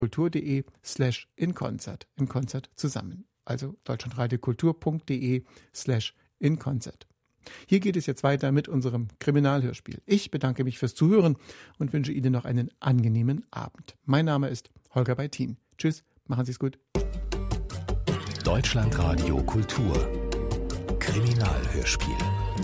kultur.de/inkonzert, in Konzert zusammen. Also deutschlandradiokultur.de/inkonzert. Hier geht es jetzt weiter mit unserem Kriminalhörspiel. Ich bedanke mich fürs Zuhören und wünsche Ihnen noch einen angenehmen Abend. Mein Name ist Holger Beitin. Tschüss, machen Sie es gut. Deutschlandradio Kultur Kriminalhörspiel.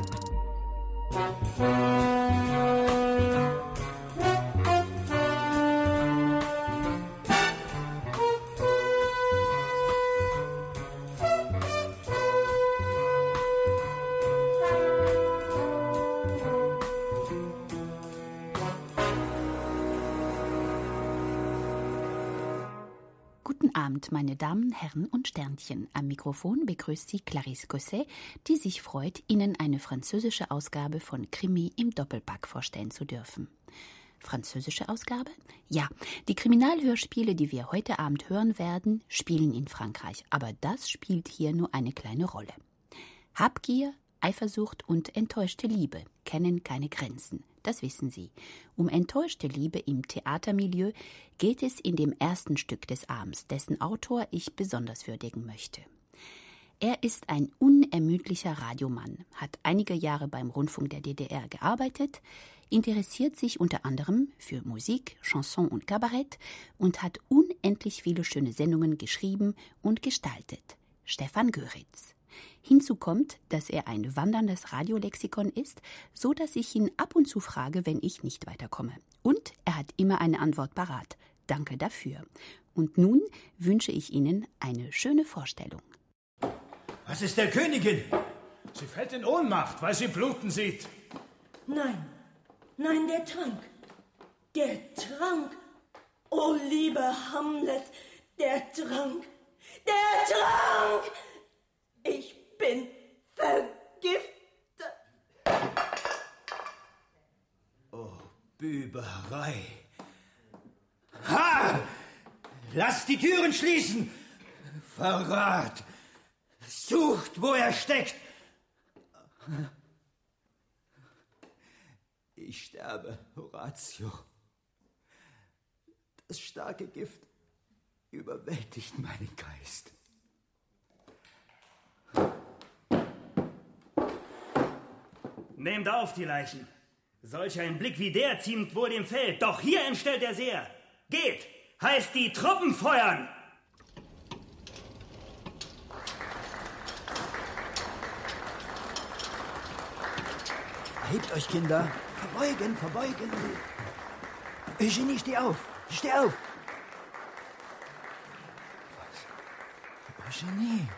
Guten Abend, meine Damen, Herren und Sternchen. Am Mikrofon begrüßt Sie Clarisse Cosset, die sich freut, Ihnen eine französische Ausgabe von Krimi im Doppelpack vorstellen zu dürfen. Französische Ausgabe? Ja, die Kriminalhörspiele, die wir heute Abend hören werden, spielen in Frankreich, aber das spielt hier nur eine kleine Rolle. Habgier, Eifersucht und enttäuschte Liebe kennen keine Grenzen, das wissen Sie. Um enttäuschte Liebe im Theatermilieu geht es in dem ersten Stück des Abends, dessen Autor ich besonders würdigen möchte. Er ist ein unermüdlicher Radiomann, hat einige Jahre beim Rundfunk der DDR gearbeitet, interessiert sich unter anderem für Musik, Chanson und Kabarett und hat unendlich viele schöne Sendungen geschrieben und gestaltet. Stefan Göritz. Hinzu kommt, dass er ein wanderndes Radiolexikon ist, so dass ich ihn ab und zu frage, wenn ich nicht weiterkomme. Und er hat immer eine Antwort parat. Danke dafür. Und nun wünsche ich Ihnen eine schöne Vorstellung. Was ist der Königin? Sie fällt in Ohnmacht, weil sie bluten sieht. Nein, der Trank. Der Trank. Oh, lieber Hamlet, der Trank. Der Trank! Ich bin vergiftet. Oh, Büberei. Ha! Lasst die Türen schließen! Verrat! Sucht, wo er steckt! Ich sterbe, Horatio. Das starke Gift überwältigt meinen Geist. Nehmt auf, die Leichen. Solch ein Blick wie der ziemt wohl dem Feld. Doch hier entstellt er sehr. Geht, heißt die Truppen feuern! Hebt euch, Kinder. Verbeugen. Eugenie, steh auf. Eugenie.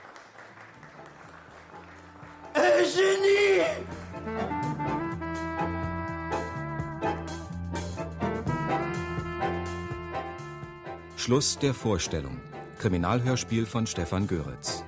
Schluss der Vorstellung. Kriminalhörspiel von Stefan Göritz.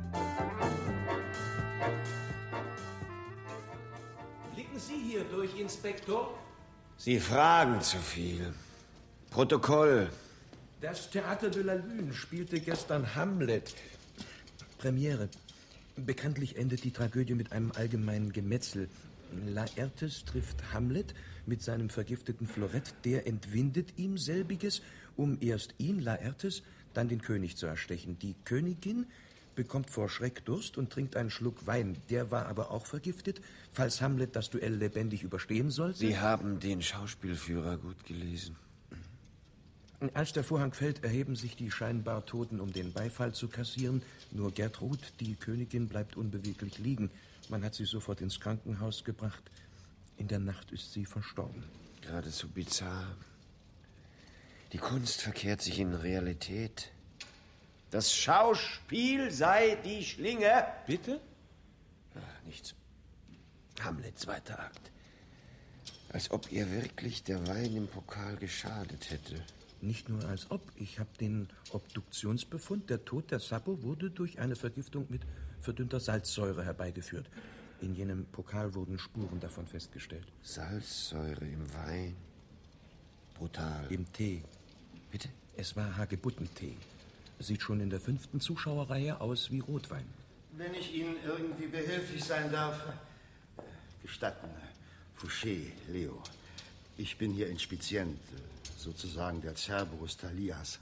Blicken Sie hier durch, Inspektor? Sie fragen zu viel. Protokoll. Das Théâtre de la Lune spielte gestern Hamlet. Premiere. Bekanntlich endet die Tragödie mit einem allgemeinen Gemetzel. Laertes trifft Hamlet mit seinem vergifteten Florett. Der entwindet ihm selbiges, um erst ihn, Laertes, dann den König zu erstechen. Die Königin bekommt vor Schreck Durst und trinkt einen Schluck Wein. Der war aber auch vergiftet, falls Hamlet das Duell lebendig überstehen sollte. Sie haben den Schauspielführer gut gelesen. Als der Vorhang fällt, erheben sich die scheinbar Toten, um den Beifall zu kassieren. Nur Gertrud, die Königin, bleibt unbeweglich liegen. Man hat sie sofort ins Krankenhaus gebracht. In der Nacht ist sie verstorben. Geradezu bizarr. Die Kunst verkehrt sich in Realität. Das Schauspiel sei die Schlinge. Bitte? Ach, nichts. Hamlet, zweiter Akt. Als ob ihr wirklich der Wein im Pokal geschadet hätte. Nicht nur als ob. Ich habe den Obduktionsbefund. Der Tod der Sappo wurde durch eine Vergiftung mit verdünnter Salzsäure herbeigeführt. In jenem Pokal wurden Spuren davon festgestellt. Salzsäure im Wein. Brutal. Im Tee. Bitte? Es war Hagebuttentee. Sieht schon in der 5. Zuschauerreihe aus wie Rotwein. Wenn ich Ihnen irgendwie behilflich sein darf. Gestatten, Fouché, Leo. Ich bin hier Inspizient. sozusagen der Cerberus Thalias.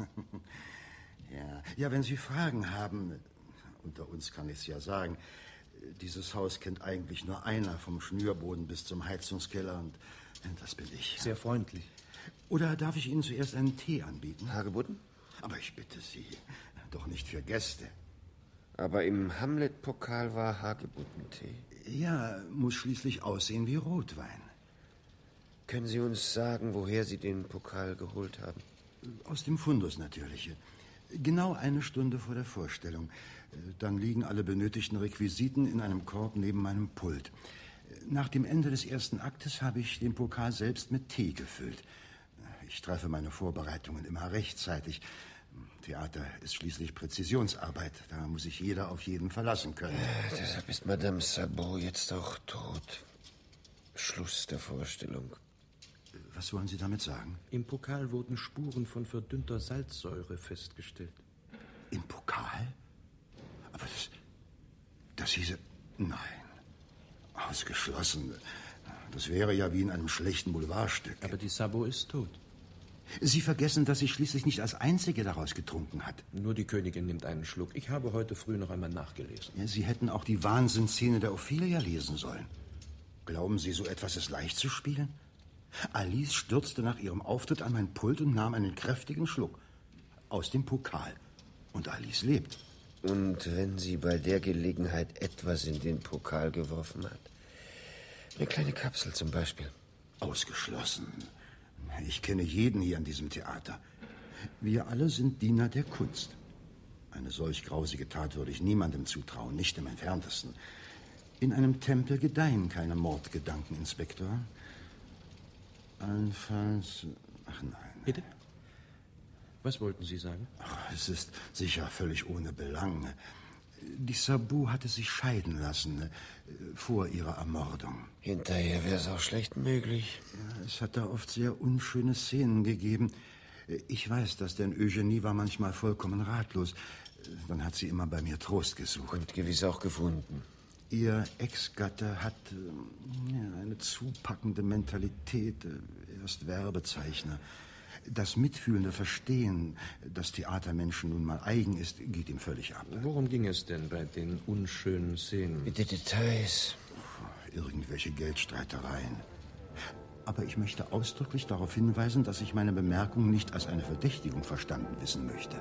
Ja, wenn Sie Fragen haben, unter uns kann ich es ja sagen, dieses Haus kennt eigentlich nur einer, vom Schnürboden bis zum Heizungskeller, und das bin ich. Sehr freundlich. Oder darf ich Ihnen zuerst einen Tee anbieten? Hagebutten? Aber ich bitte Sie, doch nicht für Gäste. Aber im Hamlet-Pokal war Hagebuttentee. Ja, muss schließlich aussehen wie Rotwein. Können Sie uns sagen, woher Sie den Pokal geholt haben? Aus dem Fundus natürlich. Genau eine Stunde vor der Vorstellung. Dann liegen alle benötigten Requisiten in einem Korb neben meinem Pult. Nach dem Ende des ersten Aktes habe ich den Pokal selbst mit Tee gefüllt. Ich treffe meine Vorbereitungen immer rechtzeitig. Theater ist schließlich Präzisionsarbeit. Da muss sich jeder auf jeden verlassen können. Deshalb ist Madame Sabot jetzt auch tot. Schluss der Vorstellung. Was wollen Sie damit sagen? Im Pokal wurden Spuren von verdünnter Salzsäure festgestellt. Im Pokal? Aber das hieße... Nein, ausgeschlossen. Das wäre ja wie in einem schlechten Boulevardstück. Aber die Sabot ist tot. Sie vergessen, dass sie schließlich nicht als Einzige daraus getrunken hat. Nur die Königin nimmt einen Schluck. Ich habe heute früh noch einmal nachgelesen. Ja, Sie hätten auch die Wahnsinnsszene der Ophelia lesen sollen. Glauben Sie, so etwas ist leicht zu spielen? Alice stürzte nach ihrem Auftritt an mein Pult und nahm einen kräftigen Schluck. Aus dem Pokal. Und Alice lebt. Und wenn sie bei der Gelegenheit etwas in den Pokal geworfen hat? Eine kleine Kapsel zum Beispiel. Ausgeschlossen. Ich kenne jeden hier an diesem Theater. Wir alle sind Diener der Kunst. Eine solch grausige Tat würde ich niemandem zutrauen, nicht im Entferntesten. In einem Tempel gedeihen keine Mordgedanken, Inspektor. Allenfalls... Ach nein. Bitte? Was wollten Sie sagen? Ach, es ist sicher völlig ohne Belang. Die Sabot hatte sich scheiden lassen, vor ihrer Ermordung. Hinterher wäre es auch schlecht möglich. Ja, es hat da oft sehr unschöne Szenen gegeben. Ich weiß das, denn Eugenie war manchmal vollkommen ratlos. Dann hat sie immer bei mir Trost gesucht. Und gewiss auch gefunden. Ihr Ex-Gatte hat eine zupackende Mentalität. Er ist Werbezeichner. Das mitfühlende Verstehen, das Theatermenschen nun mal eigen ist, geht ihm völlig ab. Worum ging es denn bei den unschönen Szenen? Bitte Details. Irgendwelche Geldstreitereien. Aber ich möchte ausdrücklich darauf hinweisen, dass ich meine Bemerkung nicht als eine Verdächtigung verstanden wissen möchte.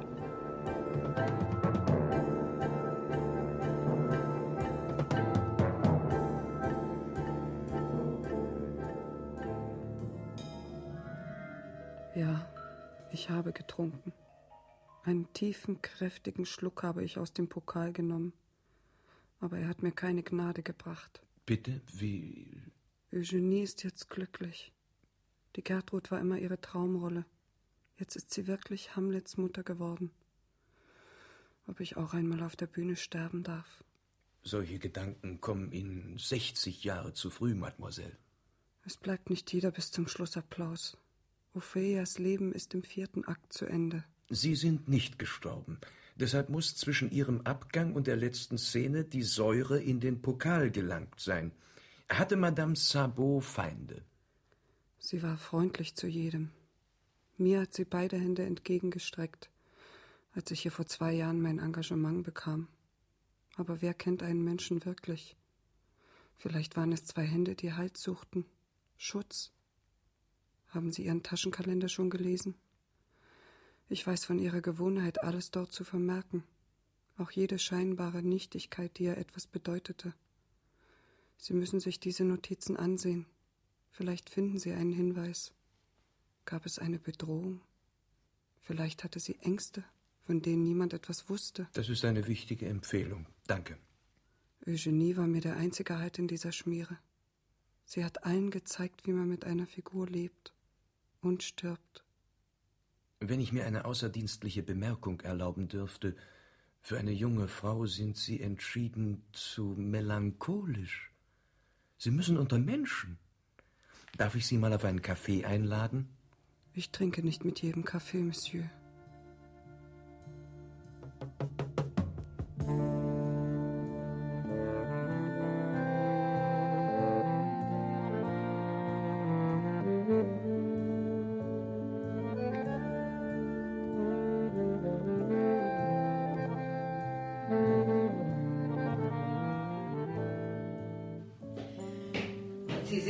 Ja, ich habe getrunken. Einen tiefen, kräftigen Schluck habe ich aus dem Pokal genommen. Aber er hat mir keine Gnade gebracht. Bitte? Wie? Eugenie ist jetzt glücklich. Die Gertrud war immer ihre Traumrolle. Jetzt ist sie wirklich Hamlets Mutter geworden. Ob ich auch einmal auf der Bühne sterben darf? Solche Gedanken kommen Ihnen 60 Jahre zu früh, Mademoiselle. Es bleibt nicht jeder bis zum Schlussapplaus. Ophelias Leben ist im 4. Akt zu Ende. Sie sind nicht gestorben. Deshalb muss zwischen Ihrem Abgang und der letzten Szene die Säure in den Pokal gelangt sein. Hatte Madame Sabot Feinde? Sie war freundlich zu jedem. Mir hat sie beide Hände entgegengestreckt, als ich hier vor 2 Jahren mein Engagement bekam. Aber wer kennt einen Menschen wirklich? Vielleicht waren es 2 Hände, die Halt suchten. Schutz. Haben Sie Ihren Taschenkalender schon gelesen? Ich weiß von Ihrer Gewohnheit, alles dort zu vermerken. Auch jede scheinbare Nichtigkeit, die ihr etwas bedeutete. Sie müssen sich diese Notizen ansehen. Vielleicht finden Sie einen Hinweis. Gab es eine Bedrohung? Vielleicht hatte sie Ängste, von denen niemand etwas wusste. Das ist eine wichtige Empfehlung. Danke. Eugenie war mir der einzige Halt in dieser Schmiere. Sie hat allen gezeigt, wie man mit einer Figur lebt und stirbt. Wenn ich mir eine außerdienstliche Bemerkung erlauben dürfte, für eine junge Frau sind Sie entschieden zu melancholisch. Sie müssen unter Menschen. Darf ich Sie mal auf einen Kaffee einladen? Ich trinke nicht mit jedem Kaffee, Monsieur.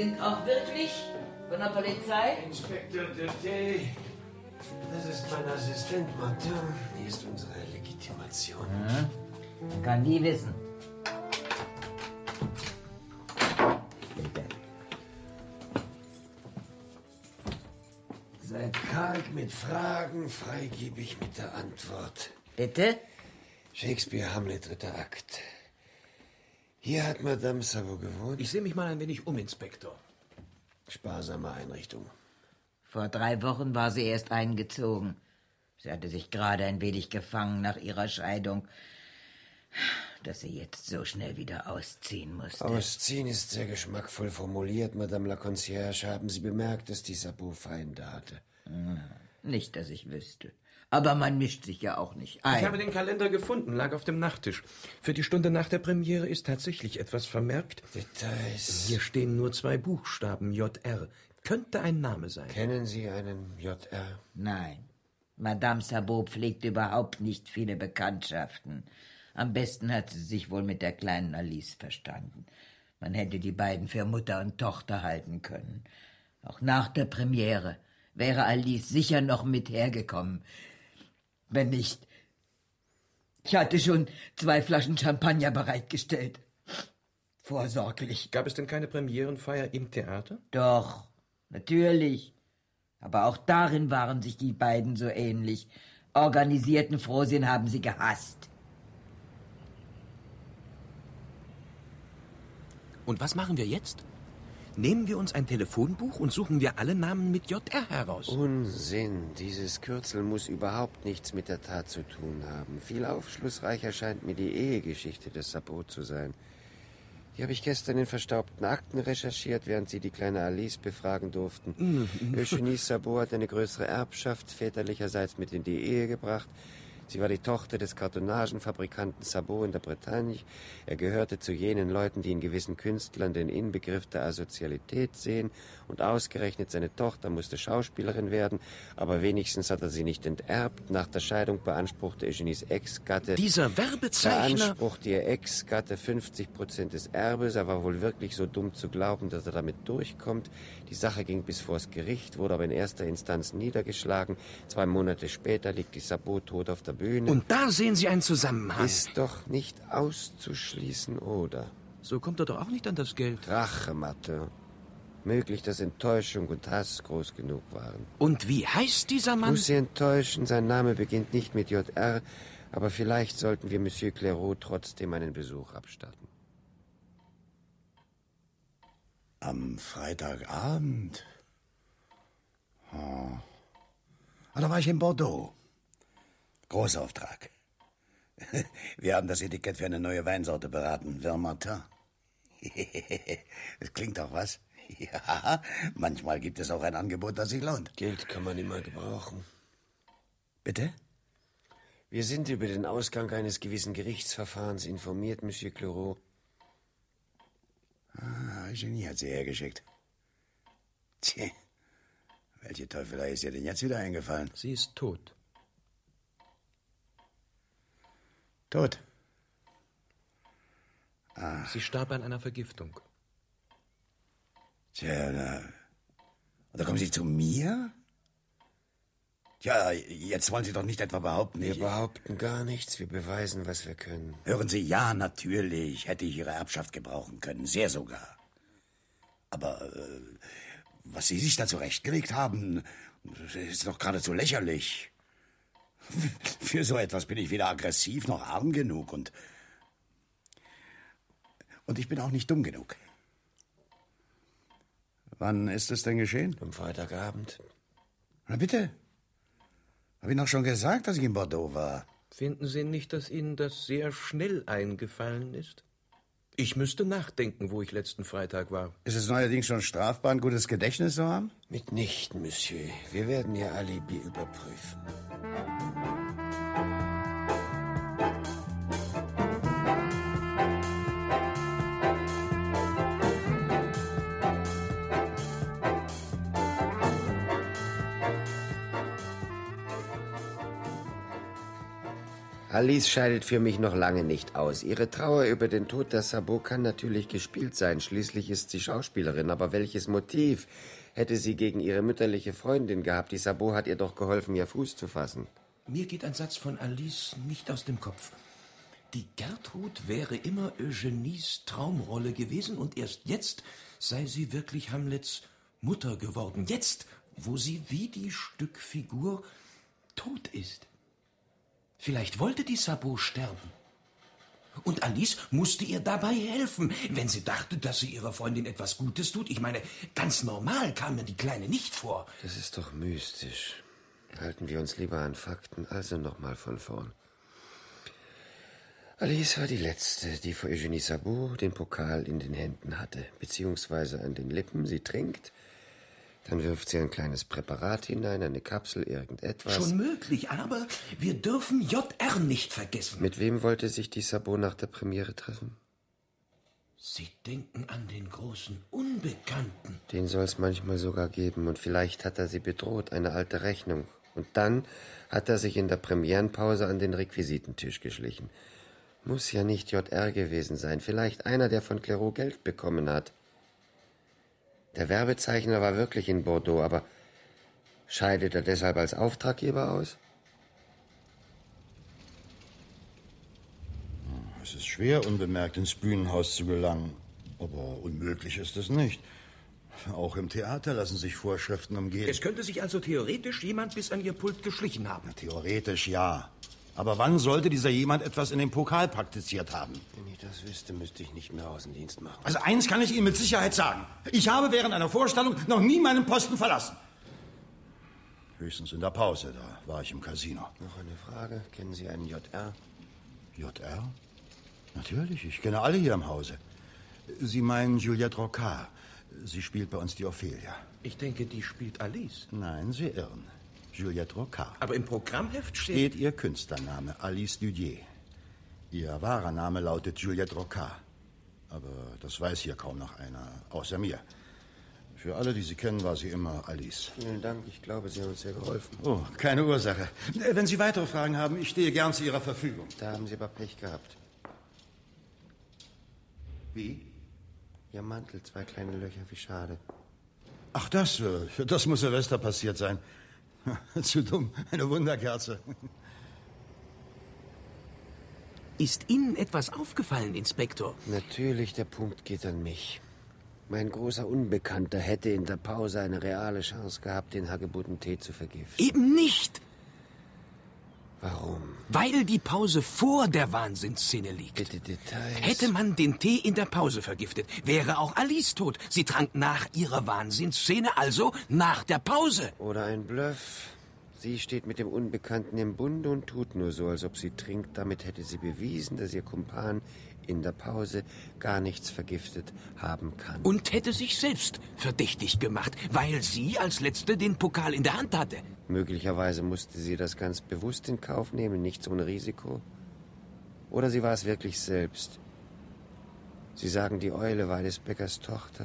sind auch wirklich von der Polizei? Inspektor Dutey, das ist mein Assistent Martin. Hier ist unsere Legitimation. Kann die wissen. Bitte. Seid karg mit Fragen, freigebig mit der Antwort. Bitte? Shakespeare, Hamlet, dritter Akt. Hier hat Madame Sabot gewohnt. Ich sehe mich mal ein wenig um, Inspektor. Sparsame Einrichtung. Vor 3 Wochen war sie erst eingezogen. Sie hatte sich gerade ein wenig gefangen nach ihrer Scheidung, dass sie jetzt so schnell wieder ausziehen musste. Ausziehen ist sehr geschmackvoll formuliert, Madame la Concierge. Haben Sie bemerkt, dass die Sabot Feinde hatte? Nicht, dass ich wüsste. Aber man mischt sich ja auch nicht ein. Ich habe den Kalender gefunden, lag auf dem Nachttisch. Für die Stunde nach der Premiere ist tatsächlich etwas vermerkt. Details. Hier stehen nur 2 Buchstaben, JR. Könnte ein Name sein. Kennen Sie einen JR? Nein. Madame Sabot pflegt überhaupt nicht viele Bekanntschaften. Am besten hat sie sich wohl mit der kleinen Alice verstanden. Man hätte die beiden für Mutter und Tochter halten können. Auch nach der Premiere wäre Alice sicher noch mit hergekommen. Wenn nicht. Ich hatte schon 2 Flaschen Champagner bereitgestellt. Vorsorglich. Gab es denn keine Premierenfeier im Theater? Doch, natürlich. Aber auch darin waren sich die beiden so ähnlich. Organisierten Frohsinn haben sie gehasst. Und was machen wir jetzt? Nehmen wir uns ein Telefonbuch und suchen wir alle Namen mit JR heraus. Unsinn. Dieses Kürzel muss überhaupt nichts mit der Tat zu tun haben. Viel aufschlussreicher scheint mir die Ehegeschichte des Sabot zu sein. Die habe ich gestern in verstaubten Akten recherchiert, während Sie die kleine Alice befragen durften. Eugenie Sabot hat eine größere Erbschaft väterlicherseits mit in die Ehe gebracht. Sie war die Tochter des Kartonagenfabrikanten Sabot in der Bretagne. Er gehörte zu jenen Leuten, die in gewissen Künstlern den Inbegriff der Asozialität sehen. Und ausgerechnet seine Tochter musste Schauspielerin werden, aber wenigstens hat er sie nicht enterbt. Nach der Scheidung beanspruchte Eugenies Ex-Gatte... Dieser Werbezeichner... ...beanspruchte ihr Ex-Gatte 50% des Erbes. Er war wohl wirklich so dumm zu glauben, dass er damit durchkommt. Die Sache ging bis vors Gericht, wurde aber in erster Instanz niedergeschlagen. 2 Monate später liegt die Sabot tot auf der Bühne. Und da sehen Sie einen Zusammenhang. Ist doch nicht auszuschließen, oder? So kommt er doch auch nicht an das Geld. Rache, Martin. Möglich, dass Enttäuschung und Hass groß genug waren. Und wie heißt dieser Mann? Muss Sie enttäuschen, sein Name beginnt nicht mit JR, aber vielleicht sollten wir Monsieur Clairaut trotzdem einen Besuch abstatten. Am Freitagabend? Oh. Da war ich in Bordeaux. Großauftrag. Wir haben das Etikett für eine neue Weinsorte beraten, Vermartin. Das klingt doch was. Ja, manchmal gibt es auch ein Angebot, das sich lohnt. Geld kann man immer gebrauchen. Bitte? Wir sind über den Ausgang eines gewissen Gerichtsverfahrens informiert, Monsieur Clairaut. Eugenie hat sie hergeschickt. Tja, welche Teufelei ist ihr denn jetzt wieder eingefallen? Sie ist tot. Tot? Sie starb an einer Vergiftung. Tja, da kommen Sie zu mir? Ja, jetzt wollen Sie doch nicht etwa behaupten... Wir behaupten gar nichts, wir beweisen, was wir können. Hören Sie, ja, natürlich hätte ich Ihre Erbschaft gebrauchen können, sehr sogar. Aber was Sie sich da zurechtgelegt haben, ist doch geradezu lächerlich. Für so etwas bin ich weder aggressiv noch arm genug und ich bin auch nicht dumm genug. Wann ist es denn geschehen? Am Freitagabend. Na bitte. Habe ich noch schon gesagt, dass ich in Bordeaux war? Finden Sie nicht, dass Ihnen das sehr schnell eingefallen ist? Ich müsste nachdenken, wo ich letzten Freitag war. Ist es neuerdings schon strafbar, ein gutes Gedächtnis zu haben? Mitnichten, Monsieur. Wir werden Ihr Alibi überprüfen. Alice scheidet für mich noch lange nicht aus. Ihre Trauer über den Tod der Sabot kann natürlich gespielt sein. Schließlich ist sie Schauspielerin. Aber welches Motiv hätte sie gegen ihre mütterliche Freundin gehabt? Die Sabot hat ihr doch geholfen, ihr Fuß zu fassen. Mir geht ein Satz von Alice nicht aus dem Kopf. Die Gertrud wäre immer Eugenies Traumrolle gewesen und erst jetzt sei sie wirklich Hamlets Mutter geworden. Jetzt, wo sie wie die Stückfigur tot ist. Vielleicht wollte die Sabot sterben. Und Alice musste ihr dabei helfen, wenn sie dachte, dass sie ihrer Freundin etwas Gutes tut. Ich meine, ganz normal kam mir die Kleine nicht vor. Das ist doch mystisch. Halten wir uns lieber an Fakten, also nochmal von vorn. Alice war die Letzte, die vor Eugenie Sabot den Pokal in den Händen hatte, beziehungsweise an den Lippen. Sie trinkt, dann wirft sie ein kleines Präparat hinein, eine Kapsel, irgendetwas. Schon möglich, aber wir dürfen JR nicht vergessen. Mit wem wollte sich die Sabot nach der Premiere treffen? Sie denken an den großen Unbekannten. Den soll es manchmal sogar geben und vielleicht hat er sie bedroht, eine alte Rechnung. Und dann hat er sich in der Premierenpause an den Requisitentisch geschlichen. Muss ja nicht JR gewesen sein, vielleicht einer, der von Clairot Geld bekommen hat. Der Werbezeichner war wirklich in Bordeaux, aber scheidet er deshalb als Auftraggeber aus? Es ist schwer, unbemerkt ins Bühnenhaus zu gelangen. Aber unmöglich ist es nicht. Auch im Theater lassen sich Vorschriften umgehen. Es könnte sich also theoretisch jemand bis an ihr Pult geschlichen haben. Na, theoretisch ja. Aber wann sollte dieser jemand etwas in den Pokal praktiziert haben? Wenn ich das wüsste, müsste ich nicht mehr Außendienst machen. Also eins kann ich Ihnen mit Sicherheit sagen. Ich habe während einer Vorstellung noch nie meinen Posten verlassen. Höchstens in der Pause, da war ich im Casino. Noch eine Frage. Kennen Sie einen JR? JR? Natürlich, ich kenne alle hier im Hause. Sie meinen Juliette Rocard. Sie spielt bei uns die Ophelia. Ich denke, die spielt Alice. Nein, Sie irren. Juliette Rocard. Aber im Programmheft steht Ihr Künstlername, Alice Dudier. Ihr wahrer Name lautet Juliette Rocard. Aber das weiß hier kaum noch einer, außer mir. Für alle, die Sie kennen, war sie immer Alice. Vielen Dank, ich glaube, Sie haben uns sehr geholfen. Oh, keine Ursache. Wenn Sie weitere Fragen haben, ich stehe gern zu Ihrer Verfügung. Da haben Sie aber Pech gehabt. Wie? Ihr Mantel, 2 kleine Löcher, wie schade. Ach, das muss Silvester passiert sein. Zu dumm, eine Wunderkerze. Ist Ihnen etwas aufgefallen, Inspektor? Natürlich, der Punkt geht an mich. Mein großer Unbekannter hätte in der Pause eine reale Chance gehabt, den Hagebuttentee zu vergiften. Eben nicht! Warum? Weil die Pause vor der Wahnsinnsszene liegt. Bitte Details. Hätte man den Tee in der Pause vergiftet, wäre auch Alice tot. Sie trank nach ihrer Wahnsinnsszene, also nach der Pause. Oder ein Bluff. Sie steht mit dem Unbekannten im Bunde und tut nur so, als ob sie trinkt. Damit hätte sie bewiesen, dass ihr Kumpan in der Pause gar nichts vergiftet haben kann. Und hätte sich selbst verdächtig gemacht, weil sie als Letzte den Pokal in der Hand hatte. Möglicherweise musste sie das ganz bewusst in Kauf nehmen, nichts ohne Risiko. Oder sie war es wirklich selbst. Sie sagen, die Eule war des Bäckers Tochter.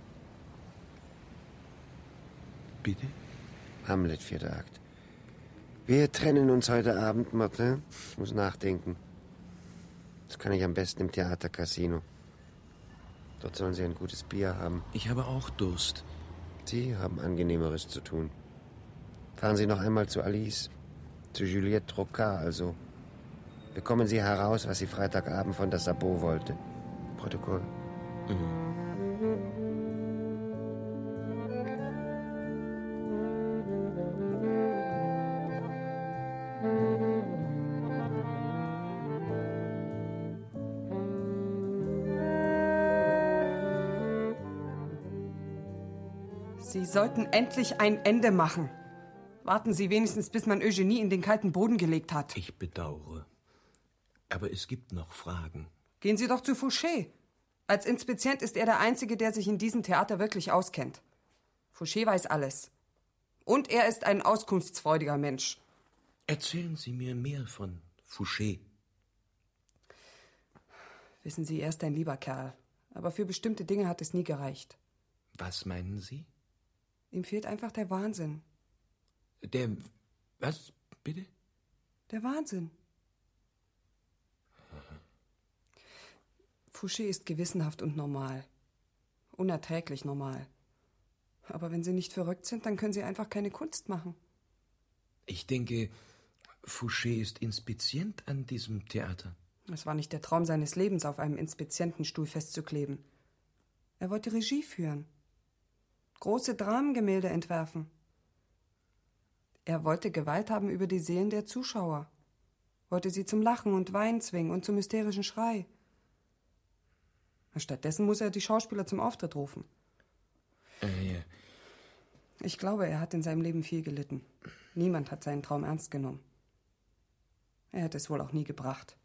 Bitte? Hamlet, 4. Akt. Wir trennen uns heute Abend, Martin. Ich muss nachdenken. Das kann ich am besten im Theater Casino. Dort sollen Sie ein gutes Bier haben. Ich habe auch Durst. Sie haben Angenehmeres zu tun. Fahren Sie noch einmal zu Alice, zu Juliette Rocard also. Bekommen Sie heraus, was sie Freitagabend von der Sabot wollte. Protokoll. Sie sollten endlich ein Ende machen. Warten Sie wenigstens, bis man Eugenie in den kalten Boden gelegt hat. Ich bedauere. Aber es gibt noch Fragen. Gehen Sie doch zu Fouché. Als Inspizient ist er der Einzige, der sich in diesem Theater wirklich auskennt. Fouché weiß alles. Und er ist ein auskunftsfreudiger Mensch. Erzählen Sie mir mehr von Fouché. Wissen Sie, er ist ein lieber Kerl. Aber für bestimmte Dinge hat es nie gereicht. Was meinen Sie? Ihm fehlt einfach der Wahnsinn. Was, bitte? Der Wahnsinn. Fouché ist gewissenhaft und normal. Unerträglich normal. Aber wenn Sie nicht verrückt sind, dann können Sie einfach keine Kunst machen. Ich denke, Fouché ist inspizient an diesem Theater. Es war nicht der Traum seines Lebens, auf einem Inspizientenstuhl festzukleben. Er wollte Regie führen. Große Dramengemälde entwerfen. Er wollte Gewalt haben über die Seelen der Zuschauer. Wollte sie zum Lachen und Weinen zwingen und zum hysterischen Schrei. Stattdessen muss er die Schauspieler zum Auftritt rufen. Ja. Ich glaube, er hat in seinem Leben viel gelitten. Niemand hat seinen Traum ernst genommen. Er hätte es wohl auch nie gebracht.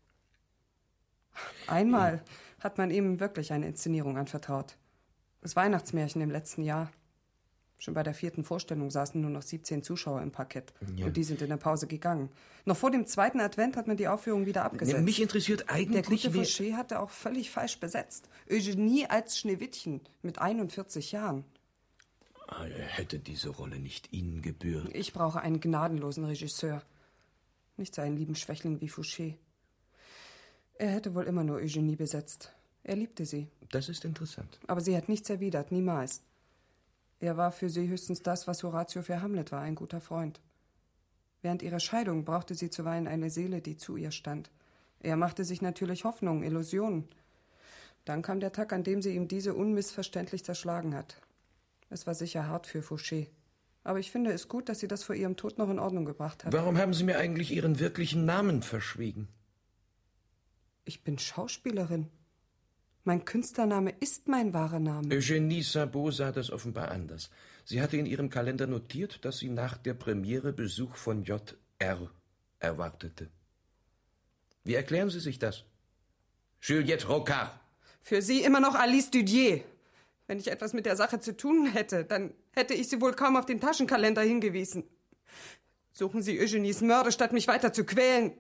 Einmal hat man ihm wirklich eine Inszenierung anvertraut. Das Weihnachtsmärchen im letzten Jahr. Schon bei der 4. Vorstellung saßen nur noch 17 Zuschauer im Parkett. Ja. Und die sind in der Pause gegangen. Noch vor dem 2. Advent hat man die Aufführung wieder abgesetzt. Ja, mich interessiert eigentlich... Der gute Fouché hatte auch völlig falsch besetzt. Eugenie als Schneewittchen mit 41 Jahren. Hätte diese Rolle nicht Ihnen gebührt? Ich brauche einen gnadenlosen Regisseur. Nicht so einen lieben Schwächling wie Fouché. Er hätte wohl immer nur Eugenie besetzt. Er liebte sie. Das ist interessant. Aber sie hat nichts erwidert, niemals. Er war für sie höchstens das, was Horatio für Hamlet war, ein guter Freund. Während ihrer Scheidung brauchte sie zuweilen eine Seele, die zu ihr stand. Er machte sich natürlich Hoffnungen, Illusionen. Dann kam der Tag, an dem sie ihm diese unmissverständlich zerschlagen hat. Es war sicher hart für Fouché. Aber ich finde es gut, dass sie das vor ihrem Tod noch in Ordnung gebracht hat. Warum haben Sie mir eigentlich Ihren wirklichen Namen verschwiegen? Ich bin Schauspielerin. Mein Künstlername ist mein wahrer Name. Eugenie Sabot sah das offenbar anders. Sie hatte in ihrem Kalender notiert, dass sie nach der Premiere Besuch von J.R. erwartete. Wie erklären Sie sich das? Juliette Rocard. Für Sie immer noch Alice Dudier. Wenn ich etwas mit der Sache zu tun hätte, dann hätte ich Sie wohl kaum auf den Taschenkalender hingewiesen. Suchen Sie Eugenies Mörder, statt mich weiter zu quälen.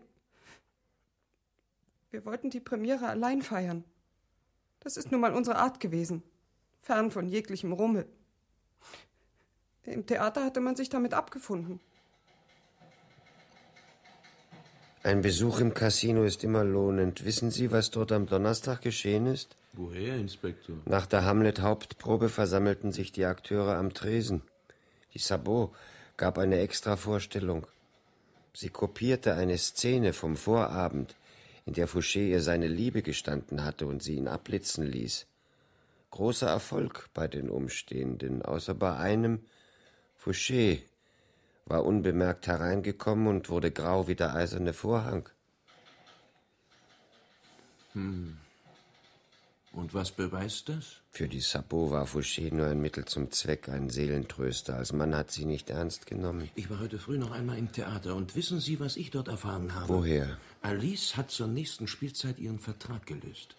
Wir wollten die Premiere allein feiern. Das ist nun mal unsere Art gewesen, fern von jeglichem Rummel. Im Theater hatte man sich damit abgefunden. Ein Besuch im Casino ist immer lohnend. Wissen Sie, was dort am Donnerstag geschehen ist? Woher, Inspektor? Nach der Hamlet-Hauptprobe versammelten sich die Akteure am Tresen. Die Sabot gab eine Extra-Vorstellung. Sie kopierte eine Szene vom Vorabend, in der Fouché ihr seine Liebe gestanden hatte und sie ihn abblitzen ließ. Großer Erfolg bei den Umstehenden, außer bei einem. Fouché war unbemerkt hereingekommen und wurde grau wie der eiserne Vorhang. Und was beweist das? Für die Sabot war Fouché nur ein Mittel zum Zweck, ein Seelentröster. Als Mann hat sie nicht ernst genommen. Ich war heute früh noch einmal im Theater und wissen Sie, was ich dort erfahren habe? Woher? Alice hat zur nächsten Spielzeit ihren Vertrag gelöst.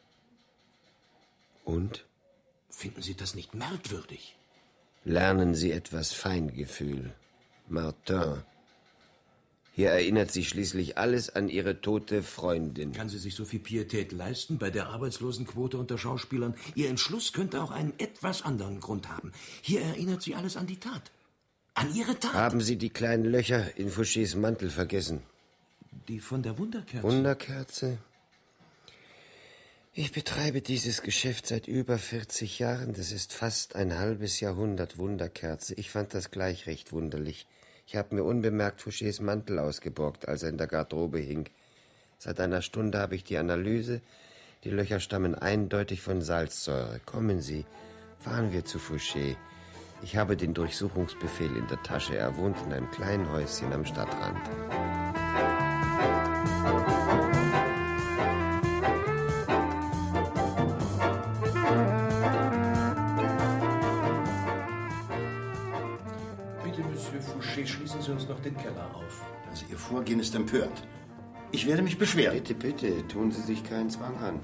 Und? Finden Sie das nicht merkwürdig? Lernen Sie etwas Feingefühl. Martin. Hier erinnert sich schließlich alles an Ihre tote Freundin. Kann sie sich so viel Pietät leisten bei der Arbeitslosenquote unter Schauspielern? Ihr Entschluss könnte auch einen etwas anderen Grund haben. Hier erinnert sie alles an die Tat. An Ihre Tat. Haben Sie die kleinen Löcher in Fouchés Mantel vergessen? Die von der Wunderkerze. Wunderkerze? Ich betreibe dieses Geschäft seit über 40 Jahren. Das ist fast ein halbes Jahrhundert Wunderkerze. Ich fand das gleich recht wunderlich. Ich habe mir unbemerkt Fouchés Mantel ausgeborgt, als er in der Garderobe hing. Seit einer Stunde habe ich die Analyse. Die Löcher stammen eindeutig von Salzsäure. Kommen Sie, fahren wir zu Fouché. Ich habe den Durchsuchungsbefehl in der Tasche. Er wohnt in einem kleinen Häuschen am Stadtrand. Schließen Sie uns noch den Keller auf. Also Ihr Vorgehen ist empört. Ich werde mich beschweren. Bitte, bitte, tun Sie sich keinen Zwang an.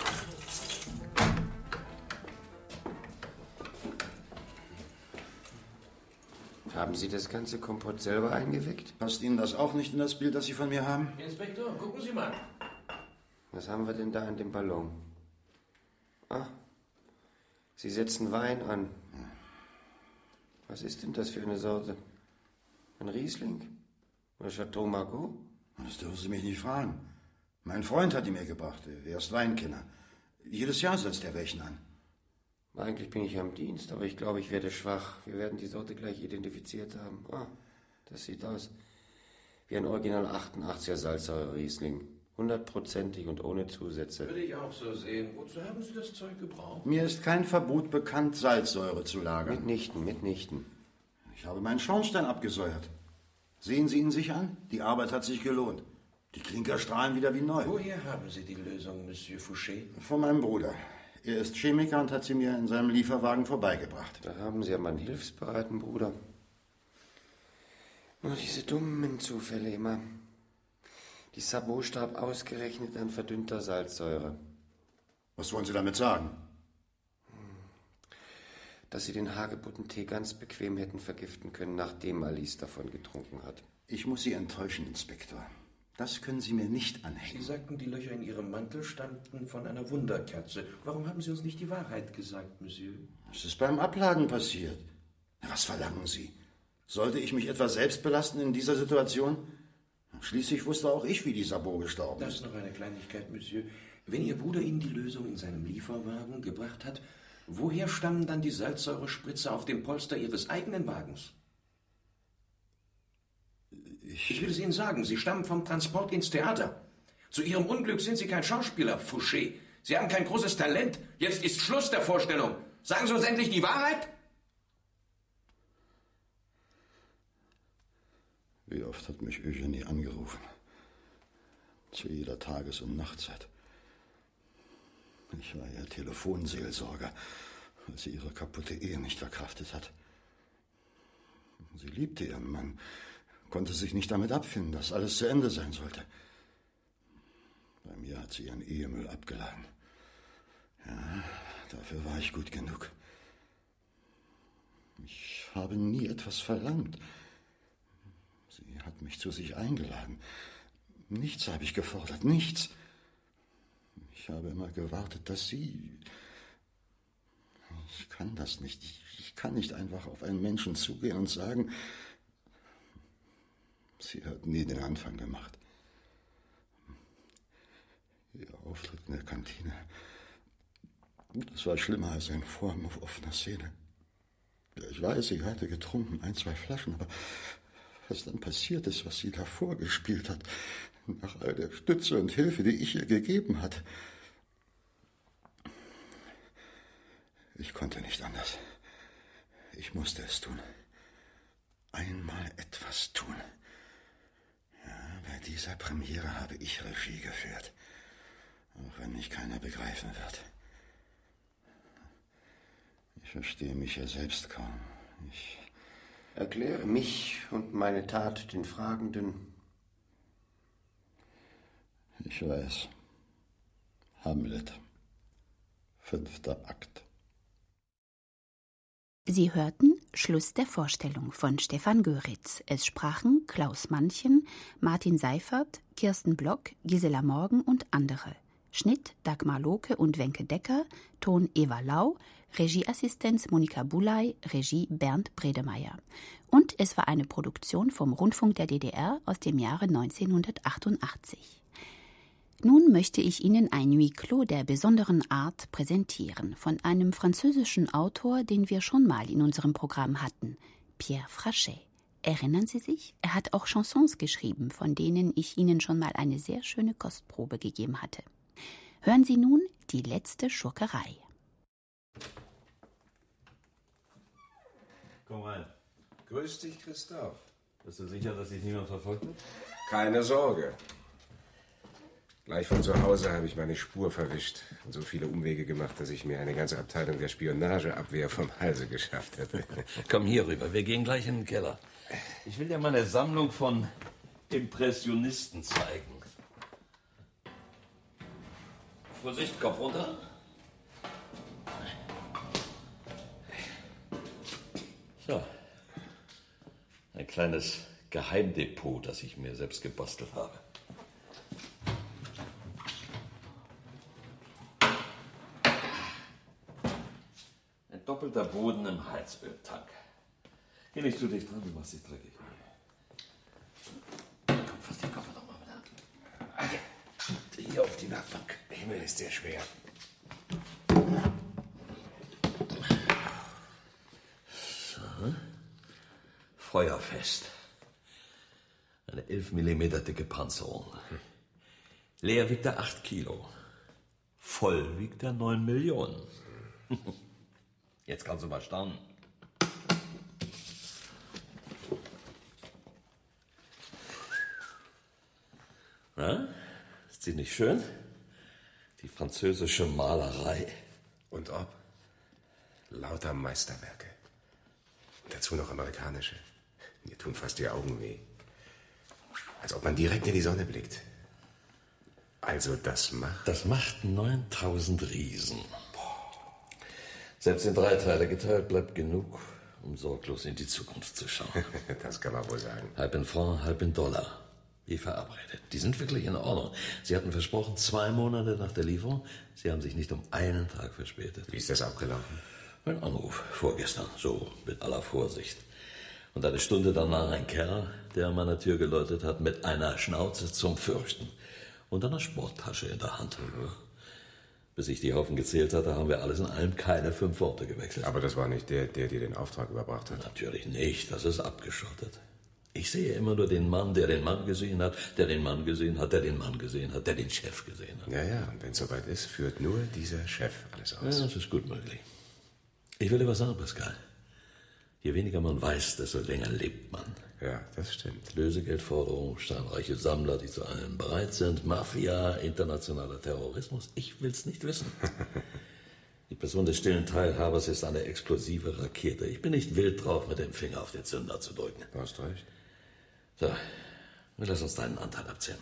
Haben Sie das ganze Kompott selber eingewickt? Passt Ihnen das auch nicht in das Bild, das Sie von mir haben? Inspektor, gucken Sie mal. Was haben wir denn da an dem Ballon? Ah, Sie setzen Wein an. Was ist denn das für eine Sorte? Ein Riesling? Oder Chateau Margaux? Das dürfen Sie mich nicht fragen. Mein Freund hat ihn mir gebracht. Er ist Weinkenner. Jedes Jahr setzt er welchen an. Eigentlich bin ich am Dienst, aber ich glaube, ich werde schwach. Wir werden die Sorte gleich identifiziert haben. Ah, das sieht aus wie ein Original 88er Salzsäure-Riesling. 100%ig und ohne Zusätze. Würde ich auch so sehen. Wozu haben Sie das Zeug gebraucht? Mir ist kein Verbot bekannt, Salzsäure zu lagern. Mitnichten. Ich habe meinen Schornstein abgesäuert. Sehen Sie ihn sich an? Die Arbeit hat sich gelohnt. Die Klinker strahlen wieder wie neu. Woher haben Sie die Lösung, Monsieur Fouché? Von meinem Bruder. Er ist Chemiker und hat sie mir in seinem Lieferwagen vorbeigebracht. Da haben Sie aber einen hilfsbereiten Bruder. Nur diese dummen Zufälle immer. Die Sabot starb ausgerechnet an verdünnter Salzsäure. Was wollen Sie damit sagen? Dass Sie den Hagebuttentee ganz bequem hätten vergiften können, nachdem Alice davon getrunken hat. Ich muss Sie enttäuschen, Inspektor. Das können Sie mir nicht anhängen. Sie sagten, die Löcher in Ihrem Mantel stammten von einer Wunderkerze. Warum haben Sie uns nicht die Wahrheit gesagt, Monsieur? Es ist beim Abladen passiert. Was verlangen Sie? Sollte ich mich etwa selbst belasten in dieser Situation? Schließlich wusste auch ich, wie die Sabot gestorben ist. Das ist noch eine Kleinigkeit, Monsieur. Wenn Ihr Bruder Ihnen die Lösung in seinem Lieferwagen gebracht hat, woher stammen dann die Salzsäurespritze auf dem Polster Ihres eigenen Wagens? Ich will es Ihnen sagen, Sie stammen vom Transport ins Theater. Zu Ihrem Unglück sind Sie kein Schauspieler, Fouché. Sie haben kein großes Talent. Jetzt ist Schluss der Vorstellung. Sagen Sie uns endlich die Wahrheit? Wie oft hat mich Eugenie angerufen? Zu jeder Tages- und Nachtzeit. Ich war ihr Telefonseelsorger, als sie ihre kaputte Ehe nicht verkraftet hat. Sie liebte ihren Mann, konnte sich nicht damit abfinden, dass alles zu Ende sein sollte. Bei mir hat sie ihren Ehemüll abgeladen. Ja, dafür war ich gut genug. Ich habe nie etwas verlangt. Sie hat mich zu sich eingeladen. Nichts habe ich gefordert, nichts. Ich habe immer gewartet, dass Sie... Ich kann das nicht. Ich kann nicht einfach auf einen Menschen zugehen und sagen... Sie hat nie den Anfang gemacht. Ihr Auftritt in der Kantine, das war schlimmer als ein Vorhang auf offener Szene. Ich weiß, sie hatte getrunken, 1, 2 Flaschen, aber was dann passiert ist, was sie davor gespielt hat, nach all der Stütze und Hilfe, die ich ihr gegeben hatte. Ich konnte nicht anders. Ich musste es tun. Einmal etwas tun. Ja, bei dieser Premiere habe ich Regie geführt. Auch wenn mich keiner begreifen wird. Ich verstehe mich ja selbst kaum. Ich erkläre mich und meine Tat den Fragenden. Ich weiß. Hamlet. 5. Akt. Sie hörten Schluss der Vorstellung von Stefan Göritz. Es sprachen Klaus Mannchen, Martin Seifert, Kirsten Block, Gisela Morgen und andere. Schnitt Dagmar Lohke und Wenke Decker, Ton Eva Lau, Regieassistenz Monika Bulay, Regie Bernd Bredemeier. Und es war eine Produktion vom Rundfunk der DDR aus dem Jahre 1988. Nun möchte ich Ihnen ein Huis clos der besonderen Art präsentieren, von einem französischen Autor, den wir schon mal in unserem Programm hatten, Pierre Frachet. Erinnern Sie sich? Er hat auch Chansons geschrieben, von denen ich Ihnen schon mal eine sehr schöne Kostprobe gegeben hatte. Hören Sie nun die letzte Schurkerei. Komm rein. Grüß dich, Christoph. Bist du sicher, dass sich niemand verfolgt hat? Keine Sorge. Gleich von zu Hause habe ich meine Spur verwischt und so viele Umwege gemacht, dass ich mir eine ganze Abteilung der Spionageabwehr vom Halse geschafft hätte. Komm hier rüber, wir gehen gleich in den Keller. Ich will dir mal eine Sammlung von Impressionisten zeigen. Vorsicht, Kopf runter. So. Ein kleines Geheimdepot, das ich mir selbst gebastelt habe. Ein doppelter Boden im Heizöltank. Geh nicht zu dicht dran, du machst dich dreckig. Komm, fass den Koffer doch mal wieder an. Hier auf die Werkbank. Der Himmel ist sehr schwer. Feuerfest. Eine 11 mm dicke Panzerung. Leer wiegt er 8 Kilo. Voll wiegt er 9 Millionen. Jetzt kannst du mal staunen. Na, ist sie nicht schön? Die französische Malerei. Und ob? Lauter Meisterwerke. Und dazu noch amerikanische. Mir tun fast die Augen weh. Als ob man direkt in die Sonne blickt. Also das macht... Das macht 9000 Riesen. Selbst in 3 Teile geteilt bleibt genug, um sorglos in die Zukunft zu schauen. Das kann man wohl sagen. Halb in Franc, halb in Dollar. Wie verabredet. Die sind wirklich in Ordnung. Sie hatten versprochen, 2 Monate nach der Lieferung. Sie haben sich nicht um einen Tag verspätet. Wie ist das abgelaufen? Ein Anruf vorgestern, so mit aller Vorsicht. Und eine Stunde danach ein Kerl, der an meiner Tür geläutet hat, mit einer Schnauze zum Fürchten und einer Sporttasche in der Hand. Bis ich die Haufen gezählt hatte, haben wir alles in allem keine 5 Worte gewechselt. Aber das war nicht der dir den Auftrag überbracht hat? Natürlich nicht, das ist abgeschottet. Ich sehe immer nur den Mann, der den Mann gesehen hat, der den Mann gesehen hat, der den Mann gesehen hat, der den Chef gesehen hat. Ja, und wenn es soweit ist, führt nur dieser Chef alles aus. Ja, das ist gut möglich. Ich will dir was sagen, Pascal. Je weniger man weiß, desto länger lebt man. Ja, das stimmt. Lösegeldforderung, steinreiche Sammler, die zu allem bereit sind, Mafia, internationaler Terrorismus. Ich will's nicht wissen. Die Person des stillen Teilhabers ist eine explosive Rakete. Ich bin nicht wild drauf, mit dem Finger auf den Zünder zu drücken. Du hast recht. So, lass uns deinen Anteil abzählen.